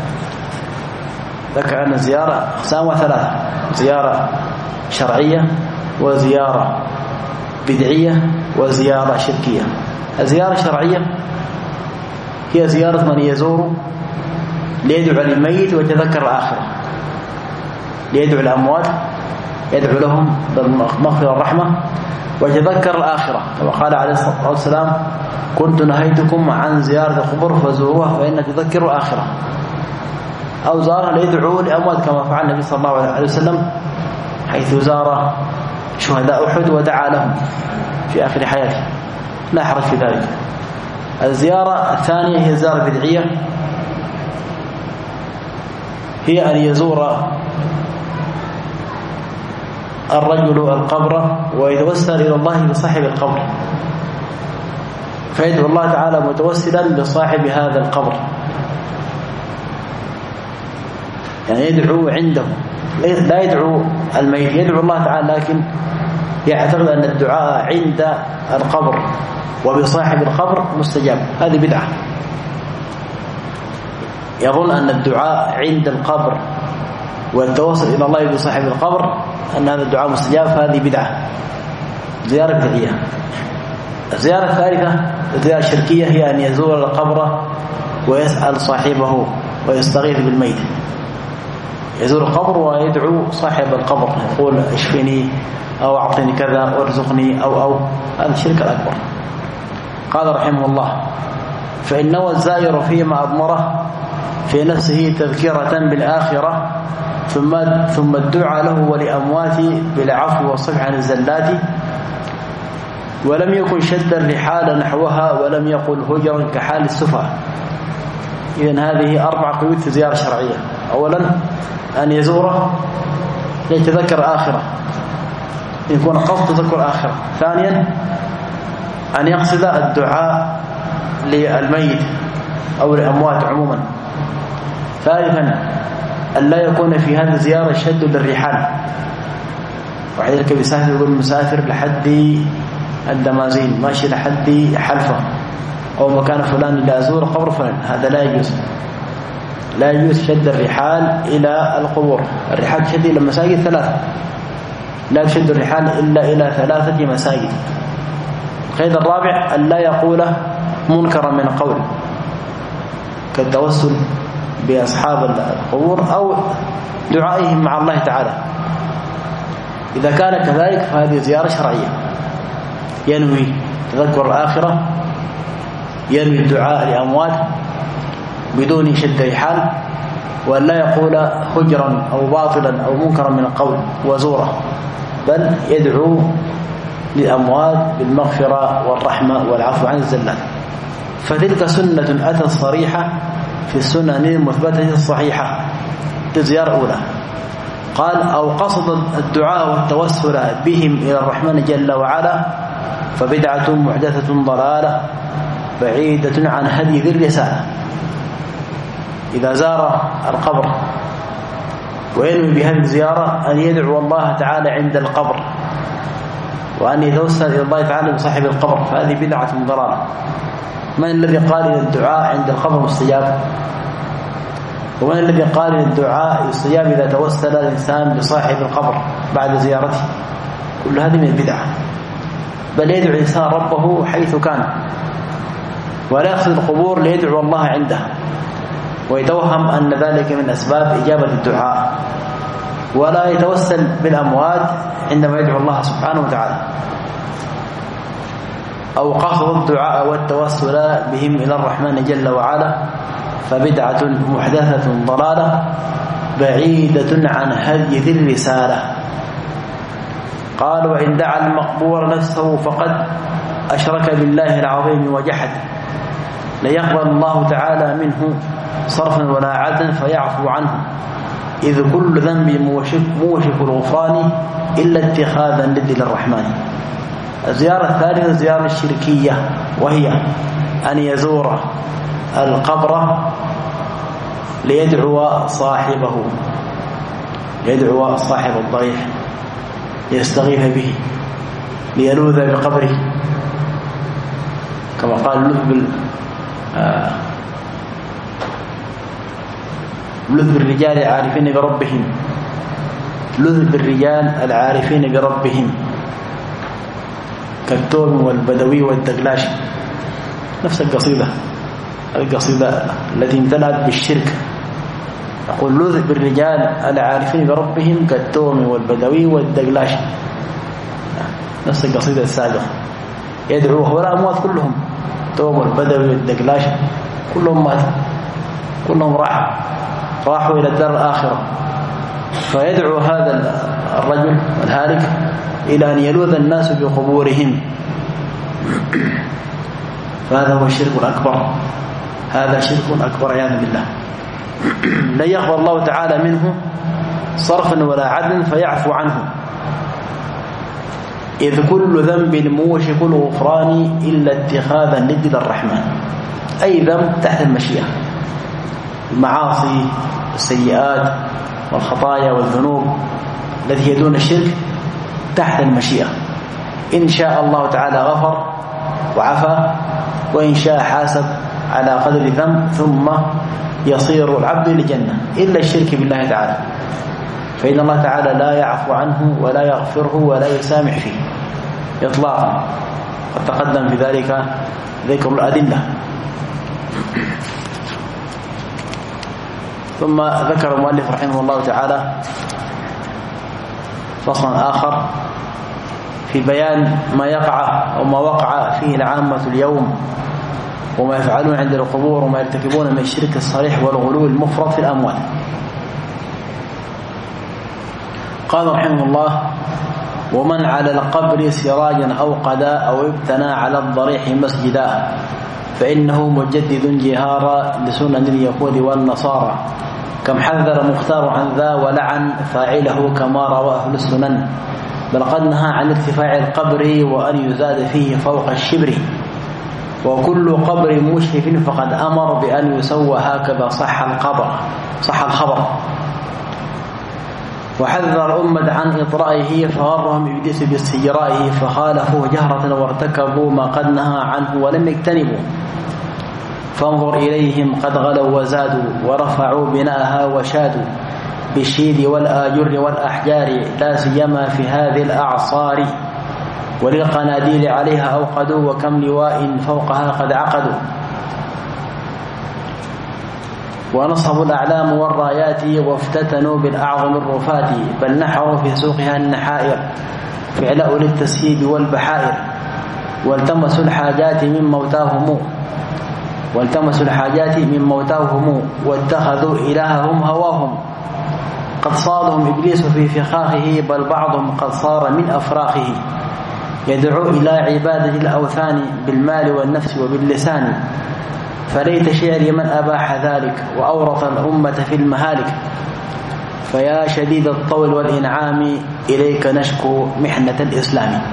ذكر أن الزيارة أقسام ثلاثة: زيارة شرعية، وزيارة بدعية، وزيارة شركية. الزيارة الشرعية هي زيارة من يزور ليدعو للميت ويتذكر الآخرة، ليدعو الأموات، يدعو لهم بالمغفرة والرحمة ويتذكر الآخرة، كما قال عليه الصلاة والسلام: كنت نهيتكم عن زيارة القبور فزوروها فإن تذكر الآخرة. أو زارها ليدعو لأموات كما فعل النبي صلى الله عليه وسلم، حيث زار شهداء أحد ودعا لهم في آخر حياته، لا حرج في ذلك. الزيارة الثانية هي زيارة بدعية، هي أن يزور الرجل القبر ويتوسل إلى الله بصاحب القبر، فيدعو الله تعالى متوسلا بصاحب هذا القبر، يعني يدعو عنده، لا يدعو الميت، يدعو الله تعالى، لكن يعتقد أن الدعاء عند القبر وبصاحب القبر مستجاب. هذه بدعة. يظن أن الدعاء عند القبر والتوسل إلى الله بصاحب القبر أن هذا الدعاء مستجاب، فهذه بدعة، زيارة بدعية. الزيارة الثالثة الزيارة الشركية، هي أن يزور القبر ويسأل صاحبه ويستغيث بالميت، يزور القبر ويدعو صاحب القبر، يقول: اشفني أو أعطني كذا وارزقني أو هذا الشرك الأكبر. قال رحمه الله: فإن نوى الزائر فيما أضمره في نفسه تذكرة بالآخرة ثم الدعاء له ولأمواته بالعفو والصفح عن الزلات، ولم يكن شد الرحال نحوها ولم يقل هجرا كحال السفهاء. إذن هذه 4 قيود في زيارة شرعية: أولا أن يزوره ليتذكر الآخرة، يكون قصد تذكر الآخرة. ثانيا أن يقصد الدعاء للميت أو للأموات عموما. ثالثا أن لا يكون في هذه الزيارة شد للرحال، وحذلك بيسافر، يقول المسافر لحد الدمازين، ماشي لحد حلفة أو مكان فلان إلى أزور قبر فلان، هذا لا يجوز. لا يجوز شد الرحال إلى القبور. الرحال تشد إلى مساجد 3، لا تشد الرحال إلا إلى 3 مساجد. القيد الرابع أن لا يقول منكرا من قول، كالتوسل بأصحاب القبور أو دعائهم مع الله تعالى. إذا كان كذلك فهذه زيارة شرعية. ينوي تذكر الآخرة، ينوي الدعاء لأموات بدون شد رحال، وأن لا يقول هجرا أو باطلا أو منكرا من القول وزورا، بل يدعو للأموات بالمغفرة والرحمة والعفو عن الزلات. فتلك سنة أتت صريحة في السنن المثبتة الصحيحة للزيارة الأولى. قال: أو قصد الدعاء والتوسل بهم إلى الرحمن جل وعلا فبدعة محدثة ضلالة بعيدة عن هدي ذي الرسالة. إذا زار القبر وينوي بهذه الزيارة أن يدعو الله تعالى عند القبر وأن يتوسل إلى الله تعالى بصاحب القبر، فهذه بدعة ضلالة. من الذي قال إن الدعاء عند القبر مستجاب؟ ومن الذي قال إن الدعاء يستجاب إذا توسل الإنسان بصاحب القبر بعد زيارته؟ كل هذه من البدعة. بل يدعو الإنسان ربه حيث كان، ولا يقصد القبور ليدعو الله عندها ويتوهم أن ذلك من أسباب إجابة الدعاء، ولا يتوسل بالأموات عندما يدعو الله سبحانه وتعالى. أو قصد الدعاء والتوسل بهم إلى الرحمن جل وعلا فبدعة محدثة ضلالة بعيدة عن هدي ذي الرسالة. قال: وإن دعا المقبور نفسه فقد أشرك بالله العظيم وجحد، ليقبل الله تعالى منه صرفا ولا عدلا فيعفو عنه، إذ كل ذنب موشك الغفران إلا اتخاذا ند للرحمن. الزيارة الثالثة الزيارة الشركية، وهي أن يزور القبر ليدعو صاحبه، يدعو صاحب الضريح، يستغيث به، ليلوذ بقبره، كما قال لذ بالرجال العارفين بربهم، لذ بالرجال العارفين بربهم كالتوم والبدوي والدقلاش. نفس القصيدة التي امتلأت بالشرك. يقول: لذ بالرجال العارفين بربهم كالتوم والبدوي والدقلاش. نفس القصيدة السابقة. يدعوه ولا أموات كلهم، توم والبدوي والدقلاش كلهم ماتوا، كلهم راحوا إلى الدار الآخرة. فيدعو هذا الرجل الهالك إلى أن يلوذ الناس بقبورهم، فهذا هو الشرك الأكبر، هذا شرك أكبر عياذا بالله. لا يقبل الله تعالى منه صرفا ولا عدلا فيعفو عنه، إذ كل ذنب موشك الغفران إلا اتخاذا ند للرحمن. أي ذنب تحت المشيئة، المعاصي والسيئات والخطايا والذنوب التي هي دون الشرك تحت المشيئة. إن شاء الله تعالى غفر وعفى، وإن شاء حاسب على قدر ذنب ثم يصير العبد لجنة، إلا الشرك بالله تعالى، فإن الله تعالى لا يعفو عنه ولا يغفره ولا يسامح فيه إطلاقا. قد تقدم في ذلك ذكر الأدلة. ثم ذكر المؤلف رحمه الله تعالى فصلا آخر في بيان ما يقع أو ما وقع فيه العامة اليوم، وما يفعلون عند القبور، وما يرتكبون من الشرك الصريح والغلو المفرط في الأموال. قال رحمه الله: ومن على القبر سراجا أو قدا أو ابتنى على الضريح مسجدا فإنه مجدد جهارا لسنن اليهود والنصارى، كم حذر مختار عن ذا ولعن فاعله كما روى أهل السنن، بل قد نهى عن ارتفاع القبر وأن يزاد فيه فوق الشبر، وكل قبر مشرف فقد أمر بأن يسوى هكذا صح الخبر. وحذر الأمة عن إطرائه فغرهم إبليس باستجرائه فخالفوه جهرة وارتكبوا ما قد نهى عنه ولم يجتنبوا، فانظر إليهم قد غلوا وزادوا ورفعوا بناءها وشادوا بالشيد والآجر والأحجار، لا سيما في هذه الأعصار، وللقناديل عليها أوقدوا وكم لواء فوقها قد عقدوا، ونصبوا الأعلام والرايات وافتتنوا بالأعظم الرفات، بل نحروا في سوقها النحائر فعلاء للتسييب والبحائر، والتمسوا الحاجات من موتاهم واتخذوا إلههم هواهم قد صادهم إبليس في فخاخه بل بعضهم قد صار من أفراخه يدعو إلى عبادة الأوثان بالمال والنفس وباللسان فليت شعري من أباح ذلك وأورط الأمة في المهالك فيا شديد الطول والإنعام إليك نشكو محنة الإسلام.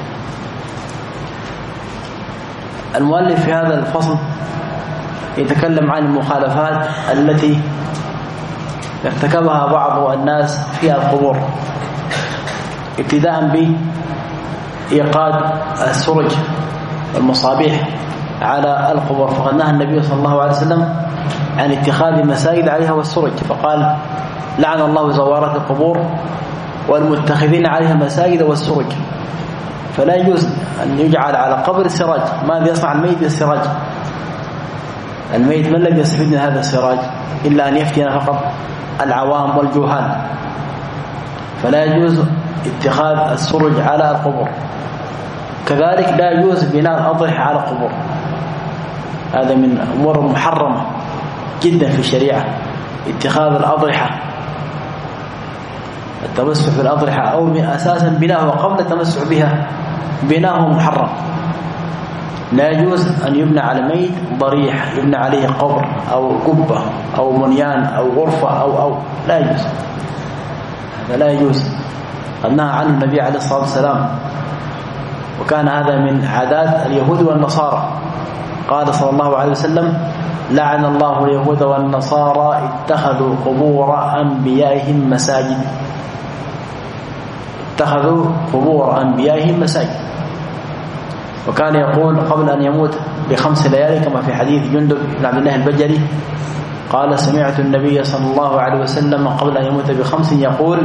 المؤلف في هذا الفصل يتكلم عن المخالفات التي ارتكبها بعض الناس في القبور، ابتداء بإيقاد السرج والمصابيح على القبور، فقد نهى النبي صلى الله عليه وسلم عن اتخاذ المساجد عليها والسرج، فقال لعن الله زوارات القبور والمتخذين عليها المساجد والسرج. فلا يجوز أن يجعل على قبر السراج. ماذا يصنع الميت بالسراج؟ الميت ما الذي يستفيد من هذا السراج إلا أن يفتن فقط العوام والجهال. فلا يجوز اتخاذ السرج على القبور. كذلك لا يجوز بناء الأضرحة على القبور، هذا من أمور محرمة جدا في الشريعة. اتخاذ الأضرحة، التمسح بالأضرحة أو أساسا بناءه قبل التمسح بها بناءه محرم. لا يجوز أن يبنى على ميت ضريح، يبنى عليه قبر أو قبة أو بنيان أو غرفة أو لا يجوز، هذا لا يجوز. قد نهى عنه النبي عليه الصلاة والسلام، وكان هذا من عادات اليهود والنصارى. قال صلى الله عليه وسلم لعن الله اليهود والنصارى اتخذوا قبور أنبيائهم مساجد. اتخذوا قبور أنبيائهم مساجد. وكان يقول قبل أن يموت ب5 ليالي كما في حديث جندب بن عبد الله البجلي قال سمعت النبي صلى الله عليه وسلم قبل أن يموت ب5 يقول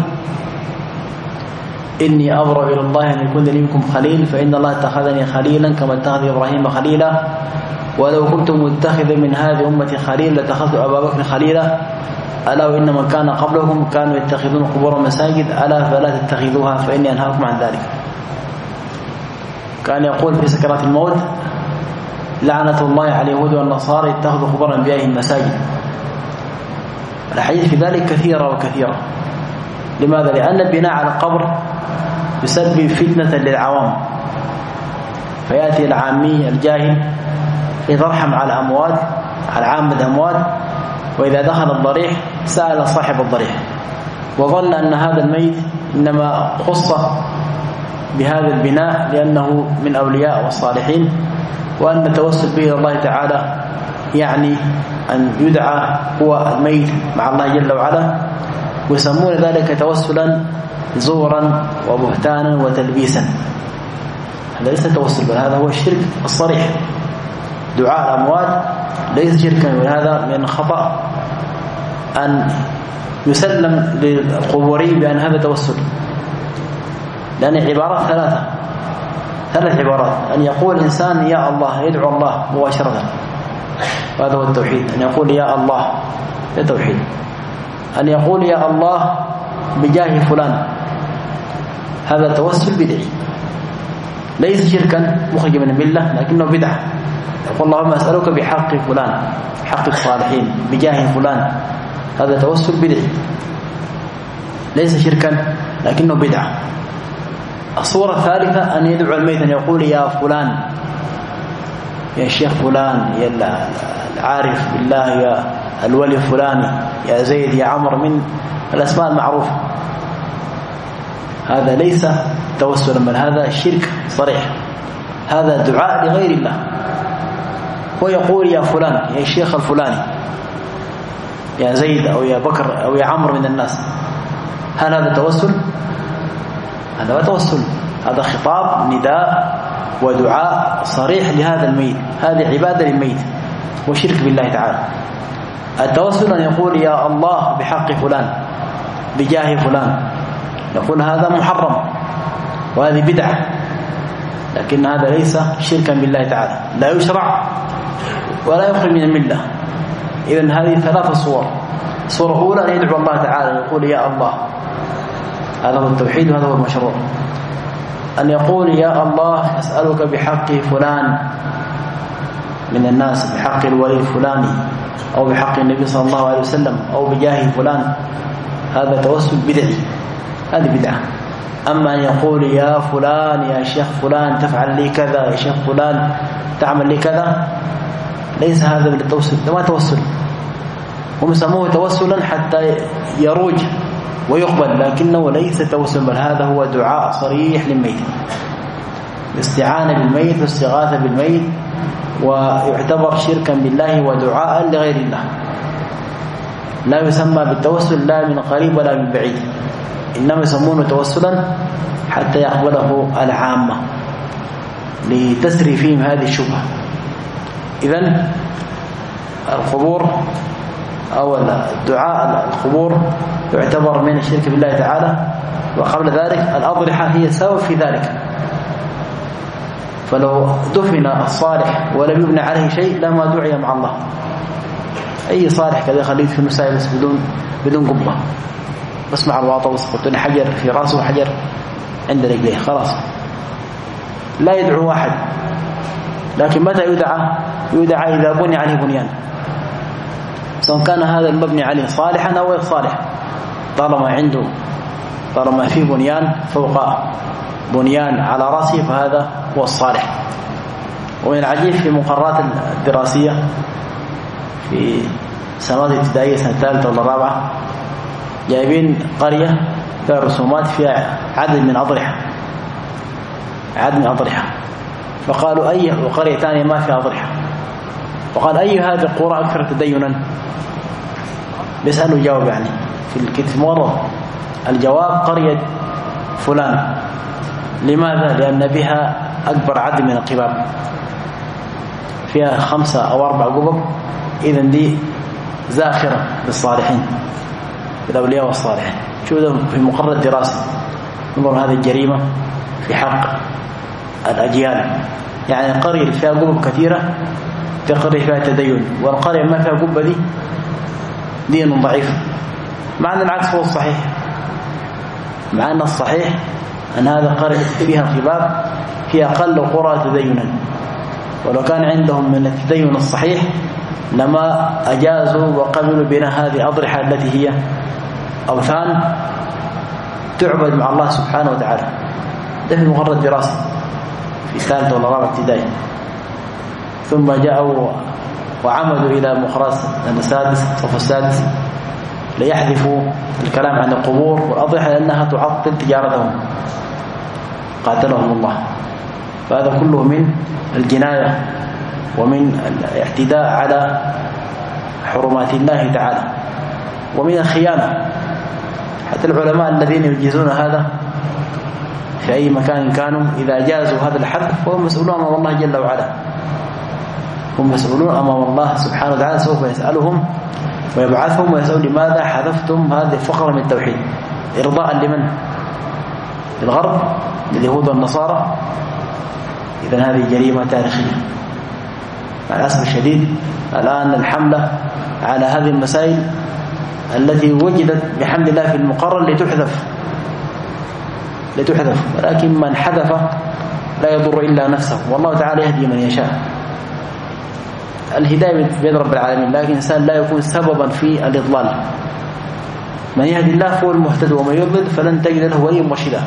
إني أبرأ إلى الله أن يكون لي منكم خليل فإن الله اتخذني خليلا كما اتخذ إبراهيم خليلا ولو كنت متخذا من هذه أمتي خليل لاتخذت أبا بكر خليلا ألا وإن من كان قبلهم كانوا يتخذون قبور مساجد ألا فلا تتخذوها فإني أنهاكم عن ذلك. كان يقول في سكرات الموت لعنة الله على اليهود والنصارى اتخذوا قبور أنبيائهم مساجد. الحديث في ذلك كثيرة وكثيرة. لماذا؟ لأن البناء على القبر يسبب فتنة للعوام، فيأتي العامي الجاهل يترحم على أموات، على عامة أموات، وإذا دخل الضريح سأل صاحب الضريح وظن أن هذا الميت إنما خص بهذا البناء لأنه من أولياء والصالحين، وأن التوسل به إلى الله تعالى يعني أن يدعى هو الميت مع الله جل وعلا، ويسمون ذلك توسلا زورا وبهتانا وتلبيسا. هذا ليس توسل، بل هذا هو الشرك الصريح. دعاء الأموات ليس شركا، وهذا من خطأ أن يسلم للقبوري بأن هذا توسل، لأن عبارات ثلاث عبارات. أن يقول إنسان يا الله، يدعو الله مباشرة، وهذا هو التوحيد. أن يقول يا الله، هذا توحيد. أن يقول يا الله بجاه فلان، هذا توسل بدعي، ليس شركا مخرج من الملة لكنه بدعة. يقول اللهم أسألك بحق فلان، حق الصالحين، بجاه فلان، هذا توسل بدعي ليس شركا لكنه بدعة. الصورة الثالثة أن يدعو الميت أن يقول يا فلان، يا شيخ فلان، يا العارف بالله، يا الولي فلاني، يا زيد، يا عمر، من الأسماء المعروفة. هذا ليس توسلا، بل هذا شرك صريح، هذا دعاء لغير الله. ويقول يا فلان، يا الشيخ الفلاني، يا زيد أو يا بكر أو يا عمر من الناس، هل هذا توسل؟ هذا هو توسل، هذا خطاب نداء ودعاء صريح لهذا الميت، هذه عبادة للميت وشرك بالله تعالى. التوسل أن يقول يا الله بحق فلان، بجاه فلان، نقول هذا محرم وهذه بدعة، لكن هذا ليس شركا بالله تعالى، لا يشرع ولا يخرج من الملة. إذن هذه 3 صور. الصورة الأولى أن يدعو الله تعالى يقول يا الله، هذا هو التوحيد وهذا هو المشروع. أن يقول يا الله أسألك بحق فلان من الناس، بحق الولي الفلاني أو بحق النبي صلى الله عليه وسلم أو بجاه فلان، هذا توسل بدعي، هذه بدعة. أما أن يقول يا فلان يا شيخ فلان تفعل لي كذا، يا شيخ فلان تعمل لي كذا، ليس هذا بالتوسل، ما توسل. هم يسموه توسلا حتى يروج ويقبل، لكنه ليس توسل، بل هذا هو دعاء صريح للميت، الاستعانة بالميت والاستغاثة بالميت، ويعتبر شركا بالله ودعاء لغير الله. لا يسمى بالتوسل لا من قريب ولا من بعيد، إنما يسمونه توسلا حتى يقبله العامة لتسري فيهم هذه الشبهة. إذن القبور أو الدعاء القبور يعتبر من الشرك بالله تعالى. وقبل ذلك الأضرحة هي سبب في ذلك، فلو دفن الصالح ولم يبنى عليه شيء لما دعي مع الله. أي صالح كذا خليت في المساء بس بدون قبة، بس مع الواطة وسقطون حجر في رأسه وحجر عند رجليه، خلاص لا يدعو واحد. لكن متى يدعى إذا بني عليه بنيان، سواء كان هذا المبني عليه صالحا أو غير صالح، طالما فيه بنيان فوق بنيان على رأسه فهذا هو الصالح. ومن العجيب في مقررات الدراسية في سنوات ابتدائية سنة ثالثة ولا رابعة جايبين قرية فيها رسومات فيها عدد من أضرحة، فقالوا أي، وقرية ثانية ما فيها أضرحة، وقال أي هذه القرى أكثر تدينا؟ بيسألوا جواب يعني في الكتاب مرض الجواب قرية فلان. لماذا؟ لأن بها أكبر عدد من القباب، فيها 5 أو 4 قبب، إذن دي زاخرة بالصالحين بالأولياء والصالحين. شو ده في مقرر الدراسي؟ انظروا هذه الجريمة في حق الأجيال. يعني القرية اللي فيها قبب كثيرة في قرية فيها تدين، والقرية ما فيها قبة دي دين ضعيف، مع أن العكس هو الصحيح. مع أن الصحيح أن هذا قرية فيها قباب هي أقل قرى تدينا، ولو كان عندهم من التدين الصحيح لما أجازوا وقبلوا بنا هذه أضرحة التي هي أوثان تعبد مع الله سبحانه وتعالى. ده في مقرر دراسي في ثالثة ولا رابعة ابتدائي. ثم جاءوا وعمدوا إلى مقراس الصف السادس ليحذفوا الكلام عن القبور والأضرحة لأنها تعطل تجارتهم، قاتلهم الله. فهذا كله من الجناية ومن الاعتداء على حرمات الله تعالى ومن الخيانة. حتى العلماء الذين يجيزون هذا في أي مكان كانوا إذا جازوا هذا الحد فهم مسؤولون أمام الله جل وعلا، هم مسؤولون أمام الله سبحانه وتعالى، سوف يسألهم ويبعثهم ويسأل لماذا حذفتم هذه الفقرة من التوحيد؟ إرضاء لمن؟ الغرب، لليهود والنصارى. إذن هذه جريمة تاريخية. مع الأسف الشديد الآن الحملة على هذه المسائل التي وجدت بحمد الله في المقرر لتحذف، ولكن من حذف لا يضر إلا نفسه، والله تعالى يهدي من يشاء. الهداية بيد رب العالمين، لكن الإنسان لا يكون سببا في الإضلال. من يهدي الله فهو المهتد، ومن يضلل فلن تجد له وليا مرشدا.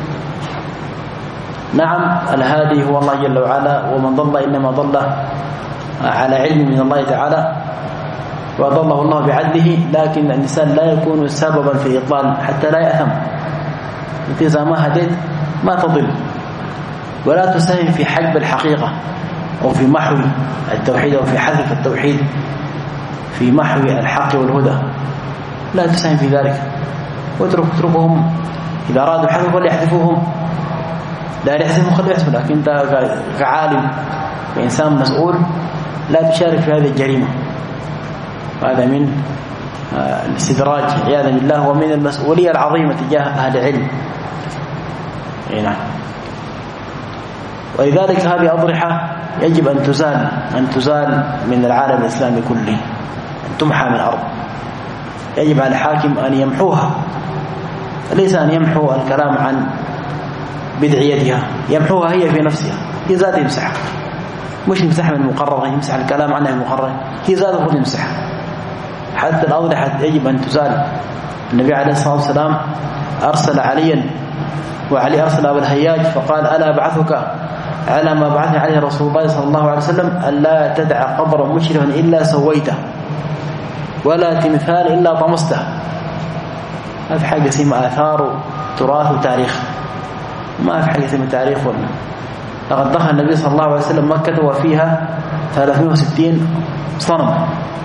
نعم الهادي هو الله جل وعلا، ومن ضل إنما ضل على علم من الله تعالى وأضله الله بعدله، لكن الإنسان لا يكون سببا في إضلال حتى لا يأثم. أنت إذا ما هديت ما تضل، ولا تساهم في حجب الحقيقة أو في محو التوحيد أو في حذف التوحيد، في محو الحق والهدى، لا تساهم في ذلك. واتركهم إذا أرادوا حذف وليحذفوهم، لا يحذفهم خلوا يحذفوا، لكن أنت كعالم كإنسان مسؤول لا تشارك في هذه الجريمة. هذا من الاستدراج عياذا بالله، ومن المسؤولية العظيمة تجاه أهل العلم. نعم. ولذلك هذه أضرحة يجب أن تزال من العالم الإسلامي كله، أن تمحى من الأرض. يجب على الحاكم أن يمحوها، ليس أن يمحو الكلام عن بدعيتها يمحوها هي في نفسها، هي ذات يمسحها، مش يمسحها من المقرر، يمسح الكلام عنها المقرر، هي ذات هو يمسحها. حتى الأضرحة يجب أن تزال. النبي عليه الصلاة والسلام أرسل عليا، وعلي أرسل أبا الهياج فقال ألا أبعثك على ما بعثني عليه رسول الله صلى الله عليه وسلم، ألا تدع قبرا مشرفا إلا سويته ولا تمثال إلا طمسته. ما في حاجة اسمها آثار وتراث وتاريخ، ما في حاجة اسمها تاريخ ولا. لقد دخل النبي صلى الله عليه وسلم مكة وفيها 360 صنم،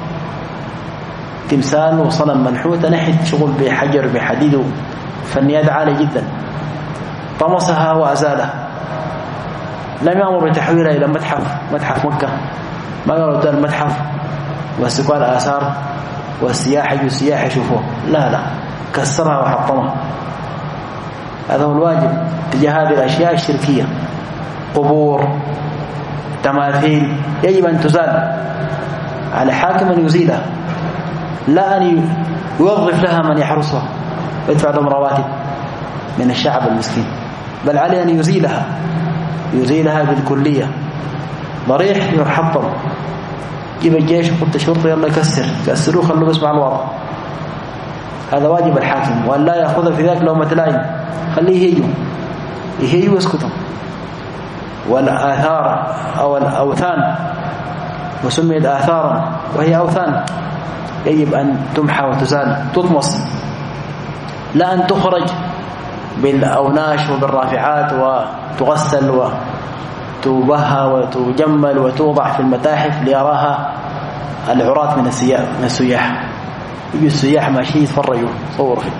تمثال وصنم منحوت نحت، شغل بحجر بحديد فنيات عالية جدا. طمسها وأزالها، لم يأمر بتحويلها إلى متحف مكة، ما قالوا ده المتحف واستقبال الآثار والسياح يجوا السياح يشوفوه، لا كسرها وحطمها. هذا هو الواجب تجاه هذه الأشياء الشركية. قبور، تماثيل، يجب أن تزال، على حاكم أن يزيلها، لا أن يوظف لها من يحرسها ويدفع لهم رواتب من الشعب المسكين، بل عليه أن يزيلها بالكلية. ضريح يحطم، جيب الجيش وقلت شرطة يلا كسروه خلوه بس مع الوضع. هذا واجب الحاكم، وأن لا يأخذ في ذلك لومة لائم، خليه يهيجوا واسكتوا. والآثار أو الأوثان، وسميت آثارا وهي أوثان، يجب أن تمحى وتزال، تطمس، لا أن تخرج بالأوناش وبالرافعات وتغسل وتبهى وتجمل وتوضع في المتاحف ليراها العراة من السياح. يجوا السياح ماشي يتفرجوا صوروا في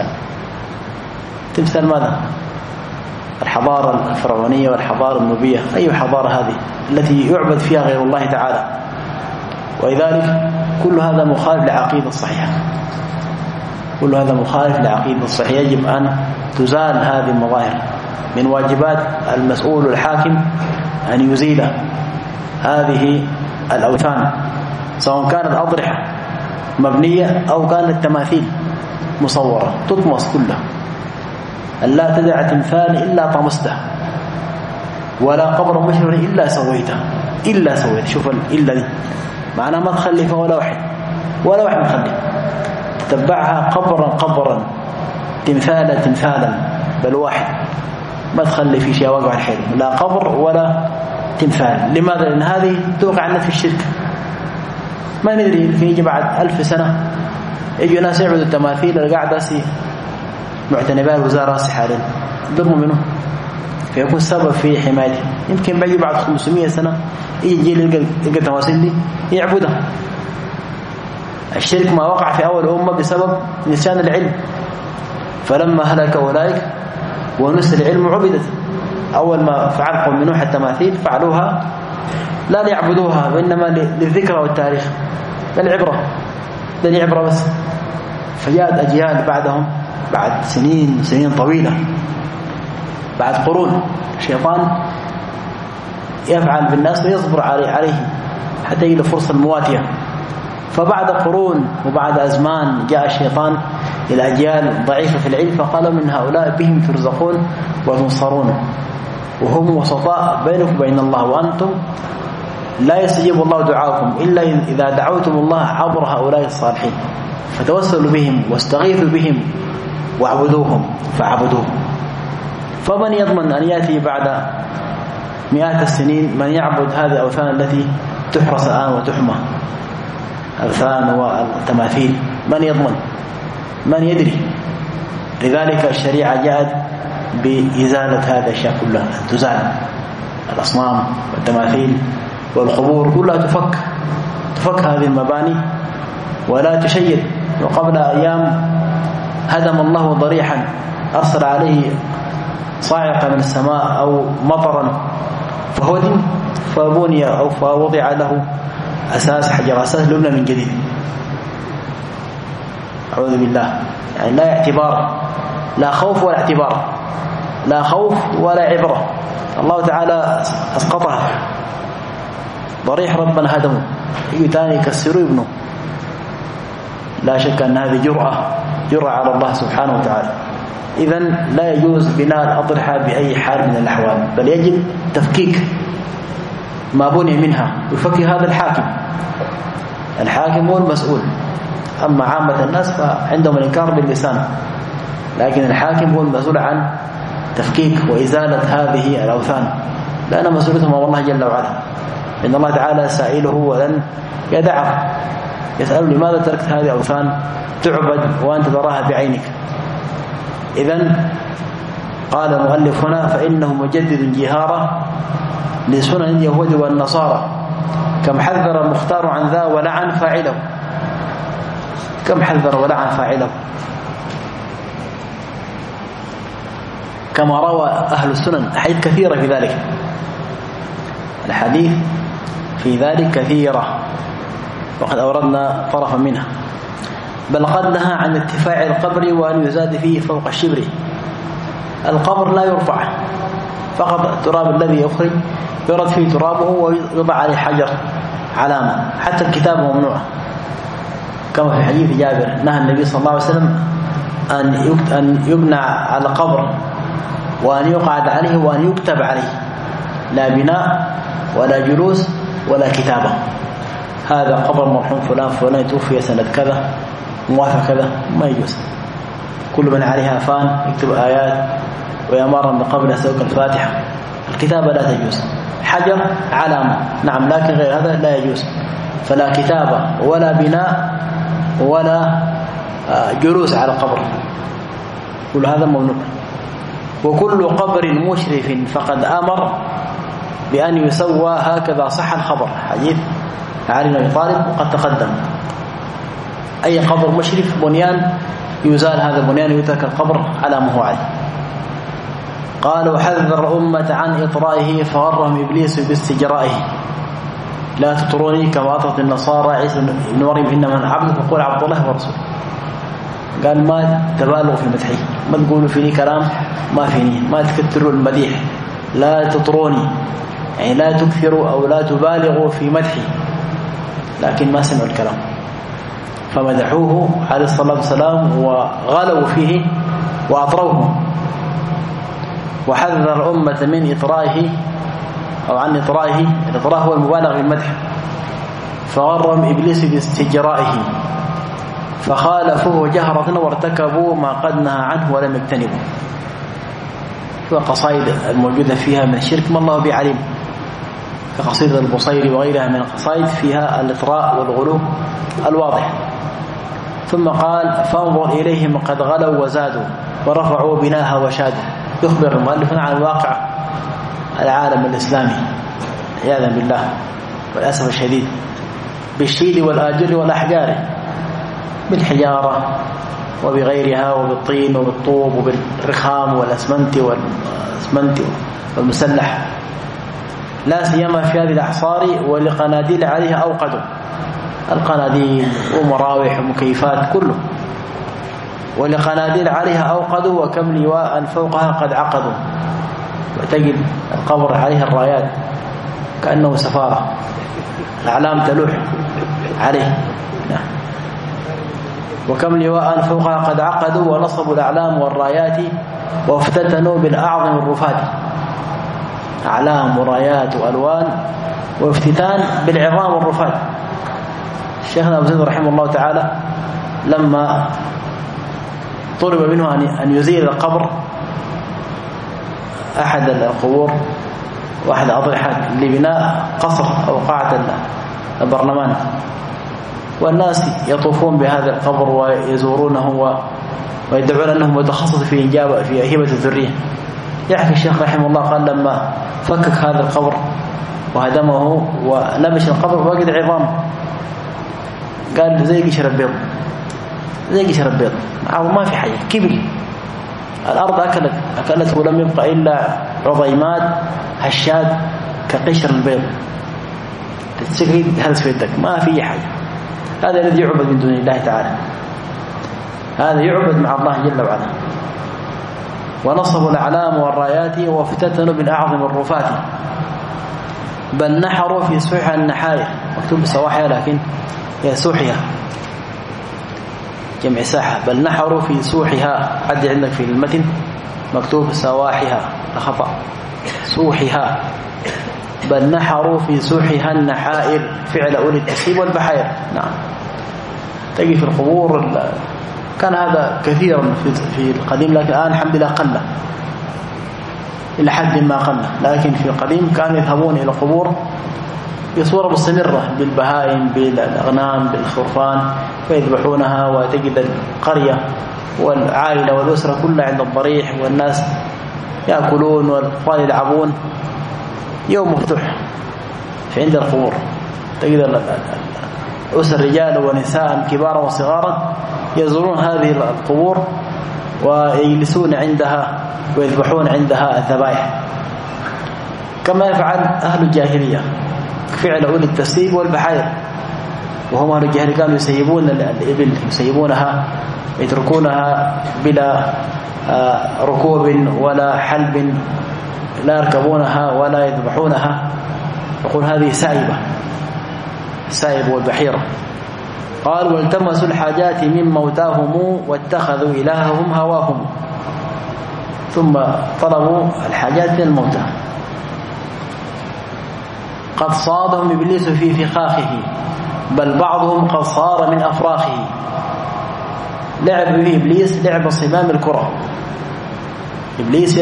تمثال ماذا؟ الحضارة الفرعونية والحضارة النوبية. أي حضارة هذه التي يعبد فيها غير الله تعالى؟ ولذلك كل هذا مخالف للعقيدة الصحيحة، كل هذا مخالف للعقيدة الصحيحة. يجب أن تزال هذه المظاهر. من واجبات المسؤول الحاكم أن يزيل هذه الأوثان، سواء كانت أضرحة مبنية أو كانت تماثيل مصورة، تطمس كلها. ألا تدع تمثال إلا طمسته، ولا قبر مشرف إلا سويته. شوف إلا دي معناه ما تخلي فيه ولا واحد مخلي، تتبعها قبرا تمثالا، بل واحد ما تخلي في شيء واقع الحلم، لا قبر ولا تمثال. لماذا؟ لأن هذه توقع الناس في الشرك. ما ندري يمكن يجي بعد 1000 سنة يجوا ناس يعبدوا التماثيل القاعدة معتنبات وزارة حاليا ضربوا منه، فيكون سبب في حمايته. يمكن بيجي بعد 500 سنة يجي يلقى التماثيل دي يعبدها. الشرك ما وقع في أول أمة بسبب نسيان العلم، فلما هلك أولئك ونسي العلم عبدت. أول ما فعل قوم نوح التماثيل فعلوها لا ليعبدوها وإنما للذكرى والتاريخ، للعبرة بس. فجاءت أجيال بعدهم بعد سنين طويلة، بعد قرون، الشيطان يفعل بالناس ويصبر عليهم حتى يجي فرصة مواتية. فبعد قرون وبعد أزمان جاء الشيطان إلى أجيال ضعيفة في العلم، فقال من هؤلاء بهم ترزقون وتنصرون، وهم وسطاء بينكم وبين الله، وأنتم لا يستجيب الله دعاءكم إلا إذا دعوتم الله عبر هؤلاء الصالحين، فتوسلوا بهم واستغيثوا بهم واعبدوهم فاعبدوهم. فمن يضمن أن يأتي بعد مئات السنين من يعبد هذه الأوثان التي تحرس الآن وتحمى، أوثان والتماثيل؟ من يضمن؟ من يدري؟ لذلك الشريعة جاءت بإزالة هذا الشيء كله، تزال الأصنام والتماثيل والقبور كلها، تفك هذه المباني ولا تشيد. وقبل أيام هدم الله ضريحا أرسل عليه صاعقة من السماء أو مطرا فهدم، فبني أو فوضع له أساس حجر، أساس لبنى من جديد. أعوذ بالله. يعني لا اعتبار، لا خوف ولا اعتبار، لا خوف ولا عبرة. الله تعالى أسقطها. ضريح ربنا هدمه، يجي ثاني يكسروا ابنه. لا شك أن هذه جرأة على الله سبحانه وتعالى. إذن لا يجوز بناء الأضرحة بأي حال من الأحوال، بل يجب تفكيك ما بني منها، يفكك هذا الحاكم هو المسؤول. أما عامة الناس فعندهم الإنكار باللسان، لكن الحاكم هو المسؤول عن تفكيك وإزالة هذه الأوثان، لأن مسؤولتهم الله جل وعلا، إن الله تعالى سائله ولن يدعه، يسأل لماذا تركت هذه الأوثان تعبد وأنت تراها بعينك. إذن قال المؤلف هنا فإنه مجدد جهارة لسنن اليهود والنصارى، كم حذر المختار عن ذا ولعن فاعله. كم حذر ولعن فاعله، كما روى أهل السنن أحاديث كثيرة في ذلك، الحديث في ذلك كثيرة، وقد أوردنا طرفا منها. بل قد نهى عن ارتفاع القبر وأن يزاد فيه فوق الشبر. القبر لا يرفع، فقط التراب الذي يخرج يرد فيه ترابه ويضع عليه حجر علامة، حتى الكتابة ممنوعة، كما في حديث جابر نهى النبي صلى الله عليه وسلم أن يبنى على القبر وأن يقعد عليه وأن يكتب عليه، لا بناء ولا جلوس ولا كتابة. هذا قبر مرحوم فلان فلان توفي سنة كذا موافق كذا، ما يجوز. كل من عليها فان يكتب آيات ويمر من قبل سوق الفاتحة، الكتابة لا تجوز. حجر علامة نعم، لكن غير هذا لا يجوز، فلا كتابة ولا بناء ولا جلوس على القبر، كل هذا ممنوع. وكل قبر مشرف فقد أمر بأن يسوى، هكذا صح الخبر، حديث علي بن أبي طالب وقد تقدم. أي قبر مشرف بنيان يزال هذا البنيان ويترك القبر على ما هو عليه. قال وحذر الأمة عن إطرائه فغرهم إبليس باستجرائه، لا تطروني كما أطرت النصارى عيسى بن مريم إنما أنا عبد فقول عبد الله ورسوله. قال ما تبالغوا في مدحي، ما تقولوا فيني كلام ما فيني، ما تكثروا المديح، لا تطروني يعني لا تكثروا أو لا تبالغوا في مدحي، لكن ما سمعوا الكلام فمدحوه عليه الصلاة والسلام وغلوا فيه وأطروه. وحذر الأمة من إطرائه أو عن إطرائه، الإطراء هو المبالغ في المدح، فغرم إبليس باستجرائه فخالفوه جهرة وارتكبوا ما قد نهى عنه ولم يجتنبوا. وقصائد الموجودة فيها من الشرك ما الله بعليم، كقصيدة البصيري وغيرها من القصائد فيها الإطراء والغلو الواضح. ثم قال فانظر إليهم قد غلوا وزادوا ورفعوا بناها وشادوا، يخبر المؤلف عن واقع العالم الإسلامي عياذا بالله والأسف الشديد، بالشيد والآجر والأحجار، بالحجارة وبغيرها وبالطين وبالطوب وبالرخام والأسمنت والمسلح، لا سيما في هذه الأحصار ولقناديل عليها أوقدوا، القناديل ومراوح ومكيفات كله، ولقناديل عليها أوقدوا وكم لواء فوقها قد عقدوا، وتجد القبر عليها الرايات كأنه سفارة، الأعلام تلوح عليه، وكم لواء فوقها قد عقدوا ونصبوا الأعلام والرايات وافتتنوا بالأعظم الرفات، أعلام ورايات وألوان وافتتان بالعظام والرفات. الشيخنا أبو زيد رحمه الله تعالى لما طلب منه أن يزيل القبر أحد القبور وأحد أضرحة لبناء قصر أو قاعة البرلمان، والناس يطوفون بهذا القبر ويزورونه ويدعون أنه متخصص في هبة الذرية. يحكي الشيخ رحمه الله قال لما فكك هذا القبر وهدمه ونبش القبر وجد عظام، قال زي قشر البيض، زي قشر البيض، ما في حاجة، كبر الأرض أكلت ولم يبقى إلا عظيمات هشاد كقشر البيض، تستقيد هلس في يدك، ما في حاجة. هذا الذي يعبد من دون الله تعالى، هذا يعبد مع الله جل وعلا. ونصبوا الأعلام والرايات وافتتنوا بالأعظم الرفات، بل نحروا في سوحها النحايا، مكتوب بسواحها لكن هي سوحها، جمع ساحة. بل نحروا في سوحها، عد عندك في المتن مكتوب سواحها، خطأ، سوحها. بل نحروا في سوحها النحائر، فعل أولي التسيب والبحائر. نعم، تجي في القبور. كان هذا كثيرا في القديم، لكن الآن الحمد لله قل إلى حد ما قل. لكن في القديم كانوا يذهبون إلى القبور بصورة مستمرة بالبهائم، بالأغنام، بالخرفان، فيذبحونها، وتجد القرية والعائلة والأسرة كلها عند الضريح، والناس يأكلون والأطفال يلعبون. يوم مفتوح في عند القبور، تجد أسر رجال ونساء كبارا وصغارا يزورون هذه القبور ويجلسون عندها ويذبحون عندها الذبائح، كما يفعل أهل الجاهلية، فعل أولي التسيب والبحائر. وهم أهل الجاهلية كانوا يسيبون الإبل، يسيبونها، يتركونها بلا ركوب ولا حلب، لا يركبونها ولا يذبحونها. يقول هذه سائبة، السائب والبحيرة. قال والتمسوا الحاجات من موتاهم واتخذوا إلههم هواهم، ثم طلبوا الحاجات من الموتى. قد صادهم إبليس في فخاخه، بل بعضهم قد صار من أفراخه. لعب به إبليس لعب صمام الكرة. إبليس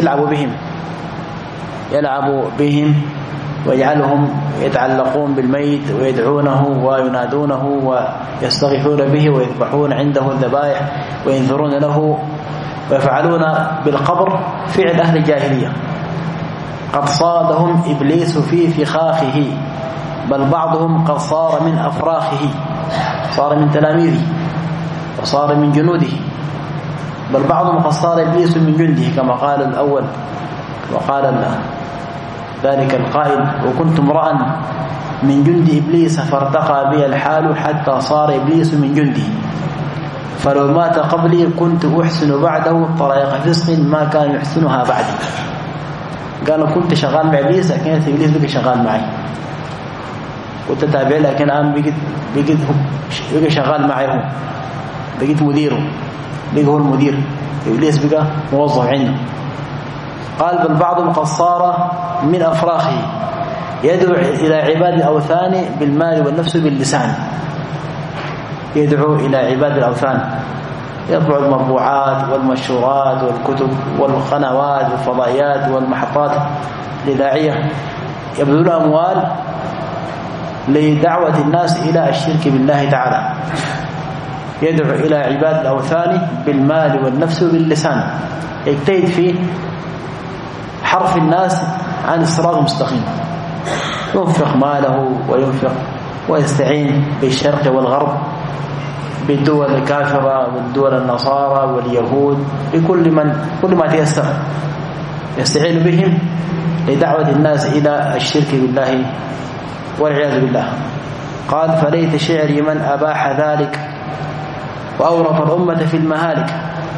يلعب بهم ويجعلهم يتعلقون بالميت ويدعونه وينادونه ويستغيثون به ويذبحون عنده الذبائح وينذرون له، ويفعلون بالقبر فعل أهل الجاهلية. قد صادهم إبليس في فخاخه، بل بعضهم قد صار من أفراخه، صار من تلاميذه وصار من جنوده. بل بعضهم قد صار إبليس من جنده، كما قال الأول وقال ذلك القائل وكنت امرأ من جند إبليس فارتقى بي الحال حتى صار إبليس من جنده، فلو مات قبلي كنت أحسن بعده طريق فسق ما كان يحسنها بعدي. قالوا كنت شغال مع إبليس، لكن إبليس بقى شغال معي، كنت تابع، لكن الآن بقى شغال معي، هو بقيت مديره، بقى هو المدير، إبليس بقى موظف عنده. قال بل بعضهم قد صار من أفراخه، يدعو إلى عباد الأوثان بالمال والنفس باللسان. يدعو إلى عباد الأوثان، يطبع المطبوعات والمنشورات والكتب والقنوات والفضائيات والمحطات لداعية، يبذلون أموال لدعوة الناس إلى الشرك بالله تعالى. يدعو إلى عباد الأوثان بالمال والنفس باللسان، يجتهد في حرف الناس عن الصراط المستقيم، ينفق ماله وينفق ويستعين بالشرق والغرب، بالدول الكافرة والدول النصارى واليهود، بكل ما تيسر يستعين بهم لدعوة الناس إلى الشرك بالله والعياذ بالله. قال فليت شعري من أباح ذلك وأورط الأمة في المهالك،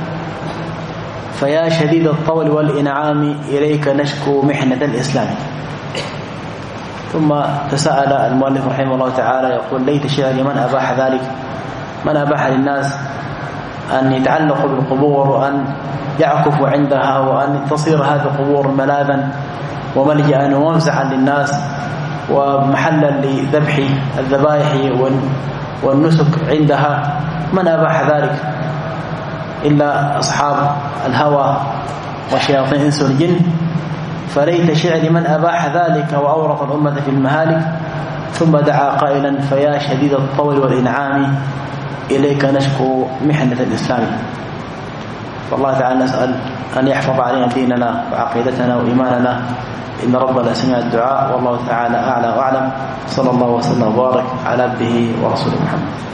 فيا شديد الطول والإنعام إليك نشكو محنة الإسلام. ثم تساءل المؤلف رحمه الله تعالى يقول ليت شعري من أباح ذلك، من أباح للناس أن يتعلقوا بالقبور وأن يعكفوا عندها وأن تصير هذه القبور ملاذا وملجأ ومفزعا للناس ومحلا لذبح الذبائح والنسك عندها. من أباح ذلك إلا أصحاب الهوى وشياطين الإنس والجن. فليت شعري من أباح ذلك وأورط الأمة في المهالك. ثم دعا قائلا فيا شديد الطول والإنعام إليك نشكو محنة الإسلام. فالله تعالى نسأل أن يحفظ علينا ديننا وعقيدتنا وإيماننا، إن ربنا سمع الدعاء، والله تعالى أعلى وأعلم. صلى الله وسلم وبارك على عبده ورسوله محمد.